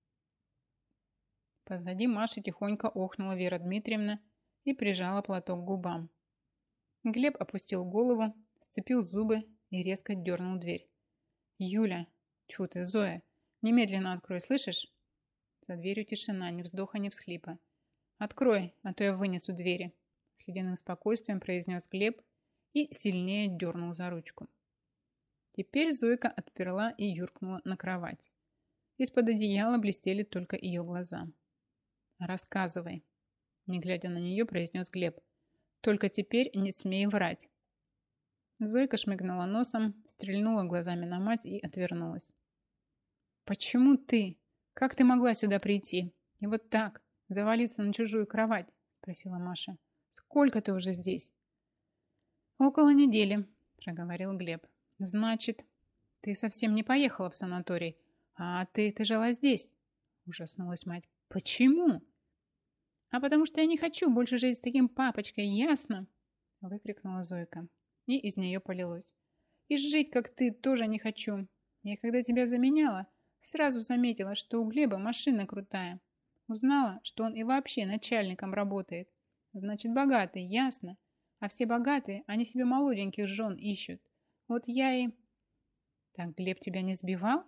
Позади Маши тихонько охнула Вера Дмитриевна и прижала платок к губам. Глеб опустил голову, сцепил зубы и резко дернул дверь. Юля, тьфу ты, Зоя, немедленно открой, слышишь? За дверью тишина, ни вздоха, ни всхлипа. Открой, а то я вынесу двери. С ледяным спокойствием произнес Глеб и сильнее дернул за ручку. Теперь Зойка отперла и юркнула на кровать. Из-под одеяла блестели только ее глаза. «Рассказывай», – не глядя на нее, произнес Глеб. «Только теперь не смей врать». Зойка шмыгнула носом, стрельнула глазами на мать и отвернулась. «Почему ты? Как ты могла сюда прийти? И вот так, завалиться на чужую кровать?» – спросила Маша. «Сколько ты уже здесь?» «Около недели», – проговорил Глеб. «Значит, ты совсем не поехала в санаторий, а ты, ты жила здесь?» – ужаснулась мать. «Почему?» «А потому что я не хочу больше жить с таким папочкой, ясно?» – выкрикнула Зойка. И из нее полилось. «И жить, как ты, тоже не хочу. Я когда тебя заменяла, сразу заметила, что у Глеба машина крутая. Узнала, что он и вообще начальником работает. Значит, богатый, ясно. А все богатые, они себе молоденьких жен ищут. Вот я и...» «Так Глеб тебя не сбивал?»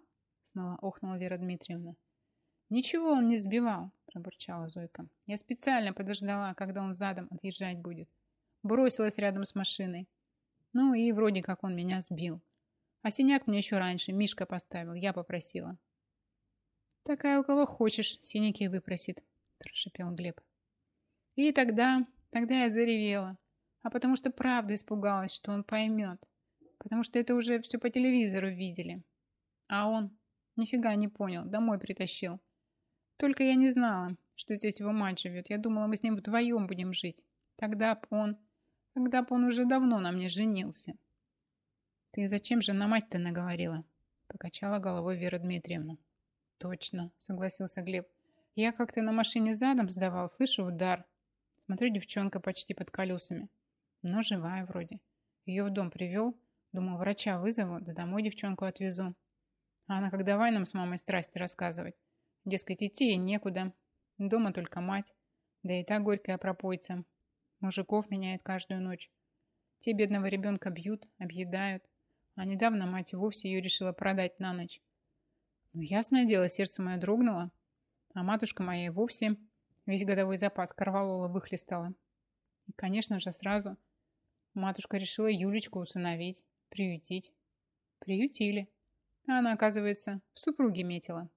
снова охнула Вера Дмитриевна. Ничего он не сбивал, пробурчала Зойка. Я специально подождала, когда он задом отъезжать будет. Бросилась рядом с машиной. Ну и вроде как он меня сбил. А синяк мне еще раньше Мишка поставил, я попросила. Такая у кого хочешь, синяки выпросит, прошипел Глеб. И тогда, тогда я заревела. А потому что правда испугалась, что он поймет. Потому что это уже все по телевизору видели. А он нифига не понял, домой притащил. Только я не знала, что здесь его мать живет. Я думала, мы с ним вдвоем будем жить. Тогда б он... Тогда б он уже давно на мне женился. Ты зачем же на мать-то наговорила? Покачала головой Вера Дмитриевна. Точно, согласился Глеб. Я как-то на машине задом сдавал, слышу удар. Смотрю, девчонка почти под колесами. Но живая вроде. Ее в дом привел. Думал, врача вызову, да домой девчонку отвезу. А она как давай нам с мамой страсти рассказывать. Дескать, идти ей некуда. Дома только мать. Да и та горькая пропойца. Мужиков меняет каждую ночь. Те бедного ребенка бьют, объедают. А недавно мать и вовсе ее решила продать на ночь. Ну, ясное дело, сердце мое дрогнуло. А матушка моя и вовсе весь годовой запас корвалола выхлестала. И, конечно же, сразу матушка решила Юлечку усыновить, приютить. Приютили. А она, оказывается, в супруге метила.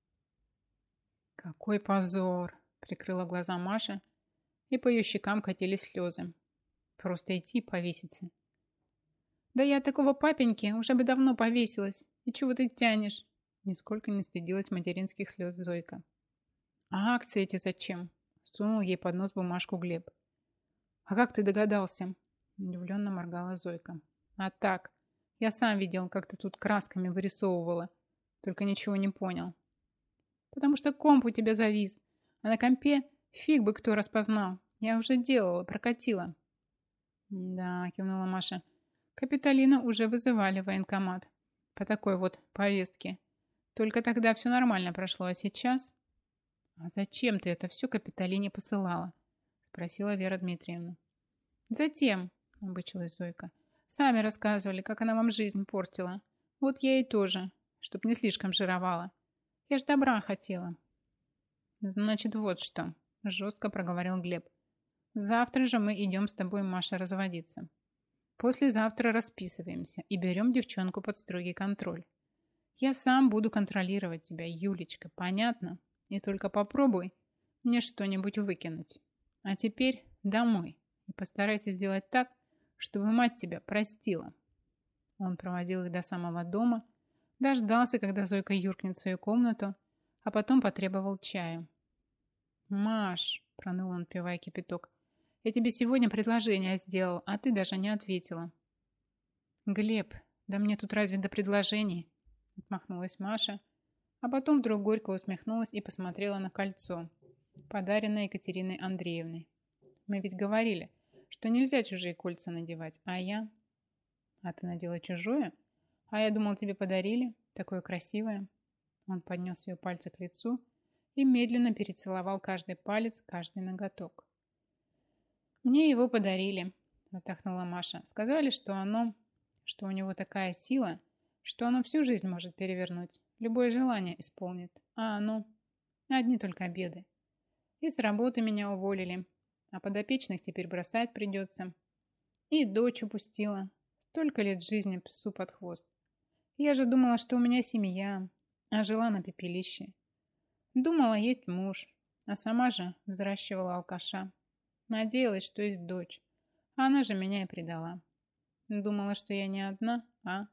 «Какой позор!» – прикрыла глаза Маша, и по ее щекам катились слезы. «Просто идти повеситься». «Да я от такого папеньки уже бы давно повесилась. И чего ты тянешь?» Нисколько не стыдилась материнских слез Зойка. «А акции эти зачем?» – сунул ей под нос бумажку Глеб. «А как ты догадался?» – удивленно моргала Зойка. «А так, я сам видел, как ты тут красками вырисовывала, только ничего не понял». «Потому что комп у тебя завис, а на компе фиг бы кто распознал. Я уже делала, прокатила». «Да», – кивнула Маша, – «Капитолина уже вызывали в военкомат по такой вот повестке. Только тогда все нормально прошло, а сейчас...» «А зачем ты это все Капитолине посылала?» – спросила Вера Дмитриевна. «Затем», – обычилась Зойка, – «сами рассказывали, как она вам жизнь портила. Вот я и тоже, чтоб не слишком жировала. Я ж добра хотела». «Значит, вот что», – жестко проговорил Глеб. «Завтра же мы идем с тобой, Маша, разводиться. Послезавтра расписываемся и берем девчонку под строгий контроль. Я сам буду контролировать тебя, Юлечка, понятно? И только попробуй мне что-нибудь выкинуть. А теперь домой и постарайся сделать так, чтобы мать тебя простила». Он проводил их до самого дома, дождался, когда Зойка юркнет в свою комнату, а потом потребовал чаю. «Маш», – проныл он, пивая кипяток, – «я тебе сегодня предложение сделал, а ты даже не ответила». «Глеб, да мне тут разве до предложений?» – отмахнулась Маша, а потом вдруг горько усмехнулась и посмотрела на кольцо, подаренное Екатериной Андреевной. «Мы ведь говорили, что нельзя чужие кольца надевать, а я...» «А ты надела чужое? А я думал, тебе подарили. Такое красивое». Он поднес ее пальцы к лицу и медленно перецеловал каждый палец, каждый ноготок. «Мне его подарили», – вздохнула Маша. «Сказали, что оно, что у него такая сила, что оно всю жизнь может перевернуть, любое желание исполнит, а оно одни только беды. И с работы меня уволили, а подопечных теперь бросать придется. И дочь упустила. Столько лет жизни псу под хвост. Я же думала, что у меня семья, а жила на пепелище. Думала, есть муж, а сама же взращивала алкаша. Надеялась, что есть дочь, а она же меня и предала. Думала, что я не одна, а...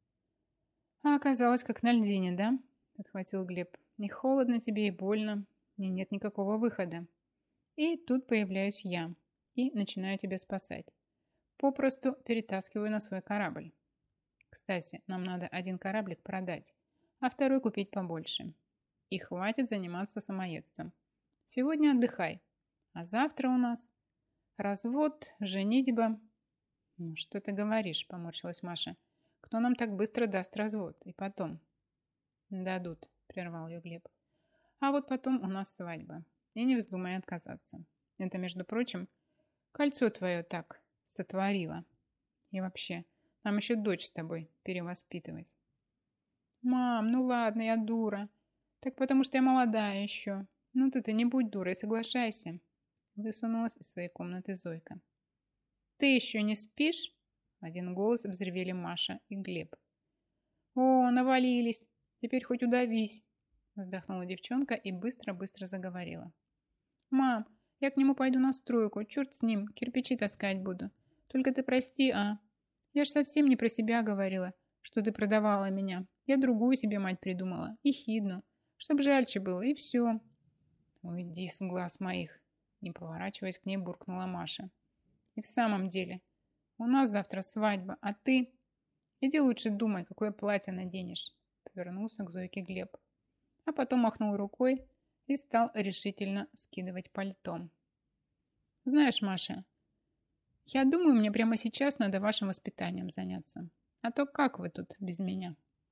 А оказалось, как на льдине, да?» – отхватил Глеб. «Не холодно тебе и больно, и нет никакого выхода. И тут появляюсь я и начинаю тебя спасать. Попросту перетаскиваю на свой корабль. Кстати, нам надо один кораблик продать, а второй купить побольше. И хватит заниматься самоедством. Сегодня отдыхай, а завтра у нас развод, женитьба». «Ну, что ты говоришь?» – поморщилась Маша. «Кто нам так быстро даст развод? И потом?» «Дадут», – прервал ее Глеб. «А вот потом у нас свадьба. И не вздумай отказаться. Это, между прочим, кольцо твое так сотворило. И вообще, нам еще дочь с тобой перевоспитывать». Мам, ну ладно, я дура. Так потому что я молодая еще. Ну ты-то не будь дурой, соглашайся. Высунулась из своей комнаты Зойка. Ты еще не спишь? В один голос взревели Маша и Глеб. О, навалились. Теперь хоть удавись. Вздохнула девчонка и быстро-быстро заговорила. Мам, я к нему пойду на стройку. Черт с ним, кирпичи таскать буду. Только ты прости, а? Я ж совсем не про себя говорила, что ты продавала меня. Я другую себе мать придумала. И хидну. Чтоб жальче было, и все. Уйди с глаз моих. Не поворачиваясь к ней, буркнула Маша. И в самом деле, у нас завтра свадьба, а ты... Иди лучше думай, какое платье наденешь. Повернулся к Зойке Глеб. А потом махнул рукой и стал решительно скидывать пальто. Знаешь, Маша, я думаю, мне прямо сейчас надо вашим воспитанием заняться. А то как вы тут без меня?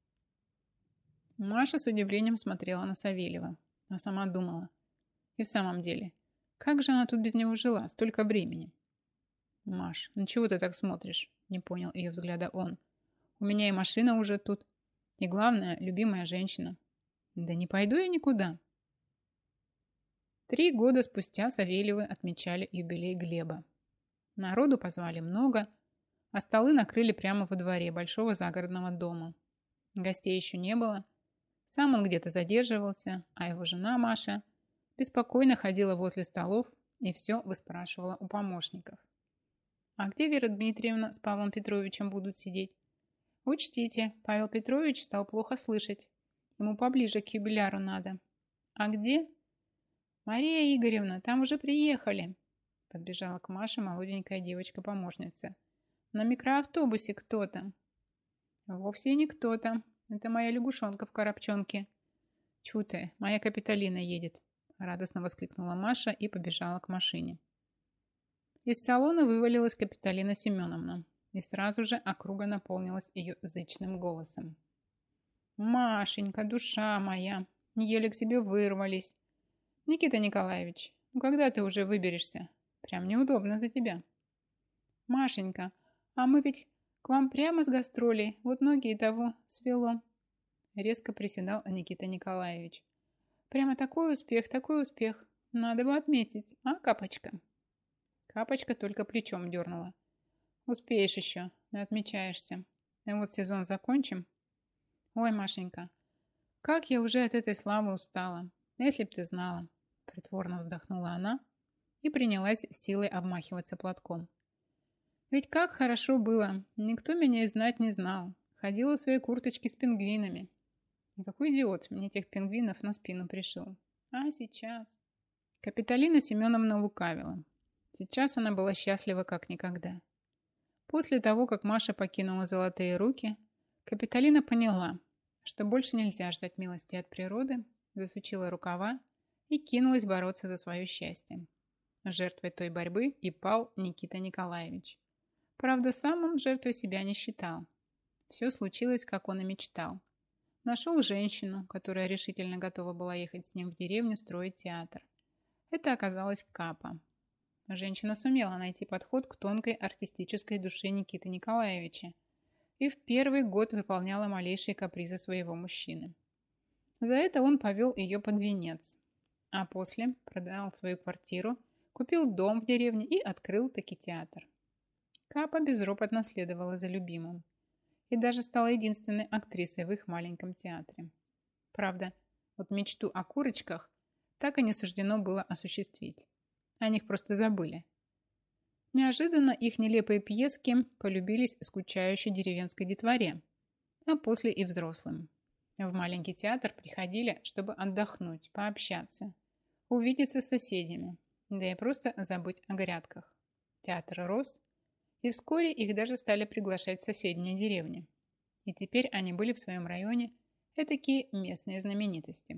Маша с удивлением смотрела на Савельева, а сама думала. И в самом деле, как же она тут без него жила, столько времени? Маш, ну чего ты так смотришь? Не понял ее взгляда он. У меня и машина уже тут. И главное, любимая женщина. Да не пойду я никуда. Три года спустя Савельевы отмечали юбилей Глеба. Народу позвали много, а столы накрыли прямо во дворе большого загородного дома. Гостей еще не было. Сам он где-то задерживался, а его жена Маша беспокойно ходила возле столов и все выспрашивала у помощников. А где Вера Дмитриевна с Павлом Петровичем будут сидеть? Учтите, Павел Петрович стал плохо слышать. Ему поближе к юбиляру надо. А где? Мария Игоревна, там уже приехали. Подбежала к Маше молоденькая девочка-помощница. На микроавтобусе кто-то. Вовсе не кто-то. Это моя лягушонка в коробчонке. Тьфу ты, моя Капитолина едет. Радостно воскликнула Маша и побежала к машине. Из салона вывалилась Капитолина Семеновна, и сразу же округа наполнилась ее зычным голосом. «Машенька, душа моя, еле к себе вырвались. Никита Николаевич, ну когда ты уже выберешься? Прям неудобно за тебя». «Машенька, а мы ведь к вам прямо с гастролей, вот ноги и того свело». Резко приседал Никита Николаевич. «Прямо такой успех, такой успех. Надо бы отметить, а, Капочка?» Капочка только плечом дернула. «Успеешь еще, не отмечаешься. И вот сезон закончим». «Ой, Машенька, как я уже от этой славы устала. Если б ты знала». Притворно вздохнула она и принялась силой обмахиваться платком. «Ведь как хорошо было. Никто меня и знать не знал. Ходила в своей курточке с пингвинами. И какой идиот мне этих пингвинов на спину пришил. А сейчас...» Капитолина Семеновна лукавила. Сейчас она была счастлива как никогда. После того, как Маша покинула золотые руки, Капитолина поняла, что больше нельзя ждать милости от природы, засучила рукава и кинулась бороться за свое счастье. Жертвой той борьбы и пал Никита Николаевич. Правда, сам он жертвой себя не считал. Все случилось, как он и мечтал. Нашел женщину, которая решительно готова была ехать с ним в деревню строить театр. Это оказалась Капа. Женщина сумела найти подход к тонкой артистической душе Никиты Николаевича и в первый год выполняла малейшие капризы своего мужчины. За это он повел ее под венец, а после продал свою квартиру, купил дом в деревне и открыл таки театр. Капа безропотно следовала за любимым и даже стала единственной актрисой в их маленьком театре. Правда, вот мечту о курочках так и не суждено было осуществить. О них просто забыли. Неожиданно их нелепые пьески полюбились скучающей деревенской детворе, а после и взрослым. В маленький театр приходили, чтобы отдохнуть, пообщаться, увидеться с соседями, да и просто забыть о грядках. Театр рос, и вскоре их даже стали приглашать в соседние деревни. И теперь они были в своем районе этакие местные знаменитости.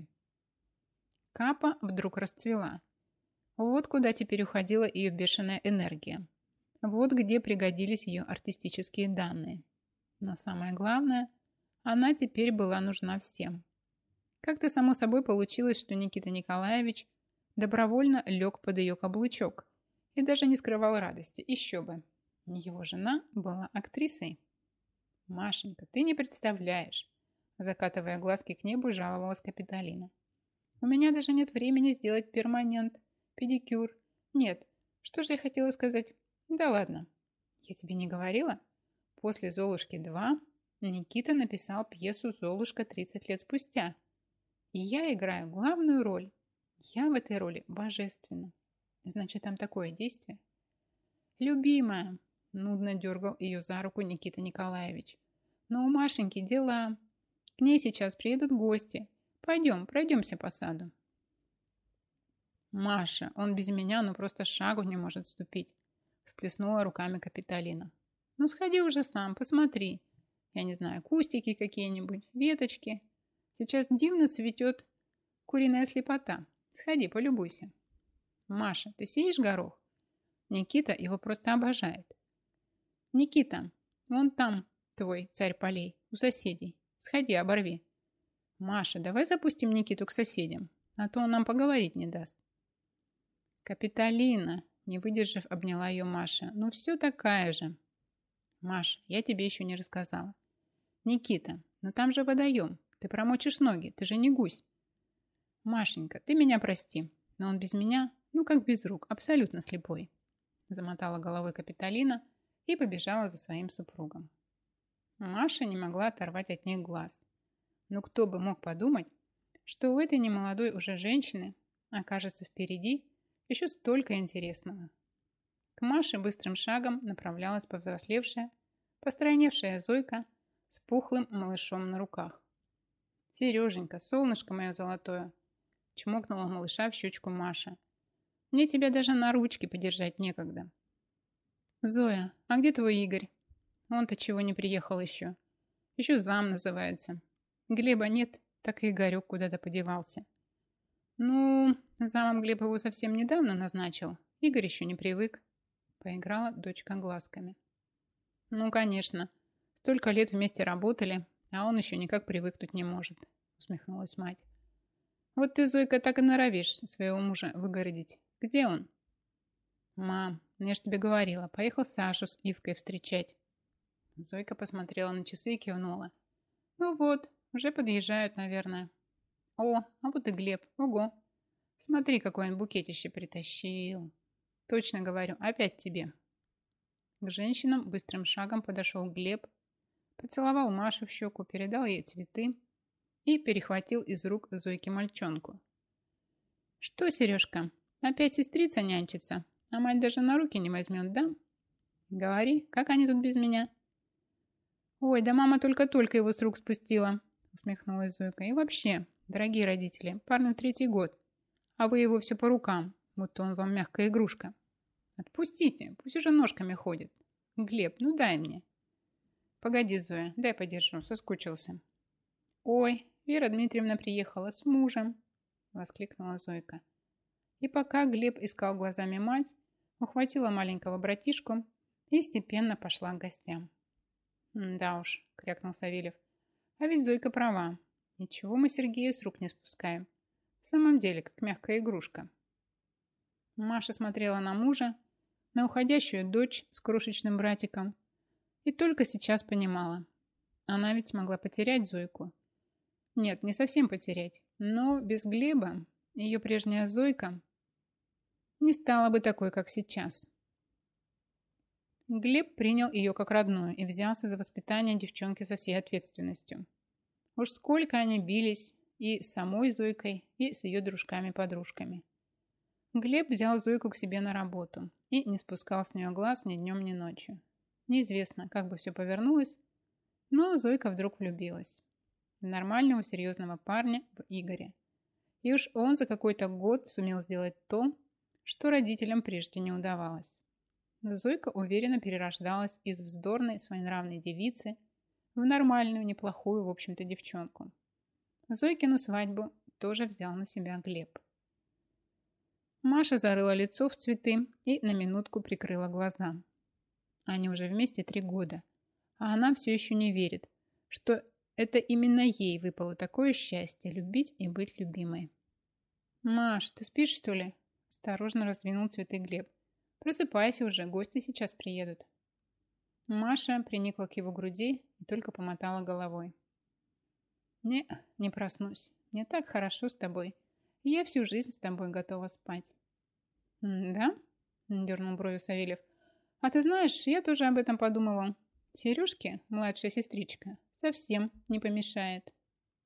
Капа вдруг расцвела. Вот куда теперь уходила ее бешеная энергия. Вот где пригодились ее артистические данные. Но самое главное, она теперь была нужна всем. Как-то само собой получилось, что Никита Николаевич добровольно лег под ее каблучок и даже не скрывал радости. Еще бы. Его жена была актрисой. «Машенька, ты не представляешь. Закатывая глазки к небу, жаловалась Капитолина. У меня даже нет времени сделать перманент, педикюр. Нет, что же я хотела сказать? Да ладно. Я тебе не говорила? После «Золушки два» Никита написал пьесу «Золушка тридцать лет спустя». И я играю главную роль. Я в этой роли божественна. Значит, там такое действие. Любимая, нудно дергал ее за руку Никита Николаевич. Но у Машеньки дела. К ней сейчас приедут гости. Пойдем, пройдемся по саду. Маша, он без меня ну просто шагу не может ступить. Всплеснула руками Капитолина. Ну сходи уже сам, посмотри. Я не знаю, кустики какие-нибудь, веточки. Сейчас дивно цветет куриная слепота. Сходи, полюбуйся. Маша, ты сеешь горох? Никита его просто обожает. Никита, вон там твой царь полей, у соседей. Сходи, оборви. Маша, давай запустим Никиту к соседям, а то он нам поговорить не даст. Капитолина, не выдержав, обняла ее Маша. Ну все такая же. Маша, я тебе еще не рассказала. Никита, ну там же водоем. Ты промочишь ноги, ты же не гусь. Машенька, ты меня прости, но он без меня, ну как без рук, абсолютно слепой. Замотала головой Капитолина и побежала за своим супругом. Маша не могла оторвать от них глаз. Но кто бы мог подумать, что у этой немолодой уже женщины окажется впереди еще столько интересного. К Маше быстрым шагом направлялась повзрослевшая, постройневшая Зойка с пухлым малышом на руках. «Сереженька, солнышко мое золотое!» чмокнула малыша в щечку Маша. «Мне тебя даже на ручке подержать некогда». «Зоя, а где твой Игорь? Он-то чего не приехал еще? Еще зам называется. Глеба нет, так и Игорек куда-то подевался». «Ну, замом Глеб его совсем недавно назначил. Игорь еще не привык», — поиграла дочка глазками. «Ну, конечно. Столько лет вместе работали, а он еще никак привыкнуть не может», — усмехнулась мать. «Вот ты, Зойка, так и норовишь своего мужа выгородить. Где он?» «Мам, я ж тебе говорила, поехал Сашу с Ивкой встречать». Зойка посмотрела на часы и кивнула. «Ну вот, уже подъезжают, наверное». «О, а вот и Глеб. Ого! Смотри, какой он букетище притащил. Точно говорю, опять тебе». К женщинам быстрым шагом подошел Глеб, поцеловал Машу в щеку, передал ей цветы и перехватил из рук Зойки мальчонку. «Что, Сережка, опять сестрица нянчится, а мать даже на руки не возьмет, да? Говори, как они тут без меня?» «Ой, да мама только-только его с рук спустила», усмехнулась Зойка. «И вообще, дорогие родители, парню третий год, а вы его все по рукам, будто он вам мягкая игрушка. Отпустите, пусть уже ножками ходит. Глеб, ну дай мне». «Погоди, Зоя, дай подержу, соскучился». «Ой, Вера Дмитриевна приехала с мужем», воскликнула Зойка. И пока Глеб искал глазами мать, ухватила маленького братишку и степенно пошла к гостям. «Да уж», — крякнул Савельев, — «а ведь Зойка права. Ничего мы Сергея с рук не спускаем. В самом деле, как мягкая игрушка». Маша смотрела на мужа, на уходящую дочь с крошечным братиком, и только сейчас понимала. Она ведь смогла потерять Зойку. Нет, не совсем потерять, но без Глеба ее прежняя Зойка не стала бы такой, как сейчас. Глеб принял ее как родную и взялся за воспитание девчонки со всей ответственностью. Уж сколько они бились и с самой Зойкой, и с ее дружками-подружками. Глеб взял Зойку к себе на работу и не спускал с нее глаз ни днем, ни ночью. Неизвестно, как бы все повернулось, но Зойка вдруг влюбилась в нормального серьезного парня, в Игоря. И уж он за какой-то год сумел сделать то, что родителям прежде не удавалось. Зойка уверенно перерождалась из вздорной своенравной девицы в нормальную, неплохую, в общем-то, девчонку. Зойкину свадьбу тоже взял на себя Глеб. Маша зарыла лицо в цветы и на минутку прикрыла глаза. Они уже вместе три года, а она все еще не верит, что это именно ей выпало такое счастье любить и быть любимой. «Маш, ты спишь, что ли?» Осторожно раздвинул цветы Глеб. «Просыпайся уже, гости сейчас приедут». Маша приникла к его груди и только помотала головой. Не, не проснусь. Мне так хорошо с тобой. И я всю жизнь с тобой готова спать. «М, «Да?» – дернул бровью Савельев. «А ты знаешь, я тоже об этом подумывал. Сережке, младшая сестричка, совсем не помешает».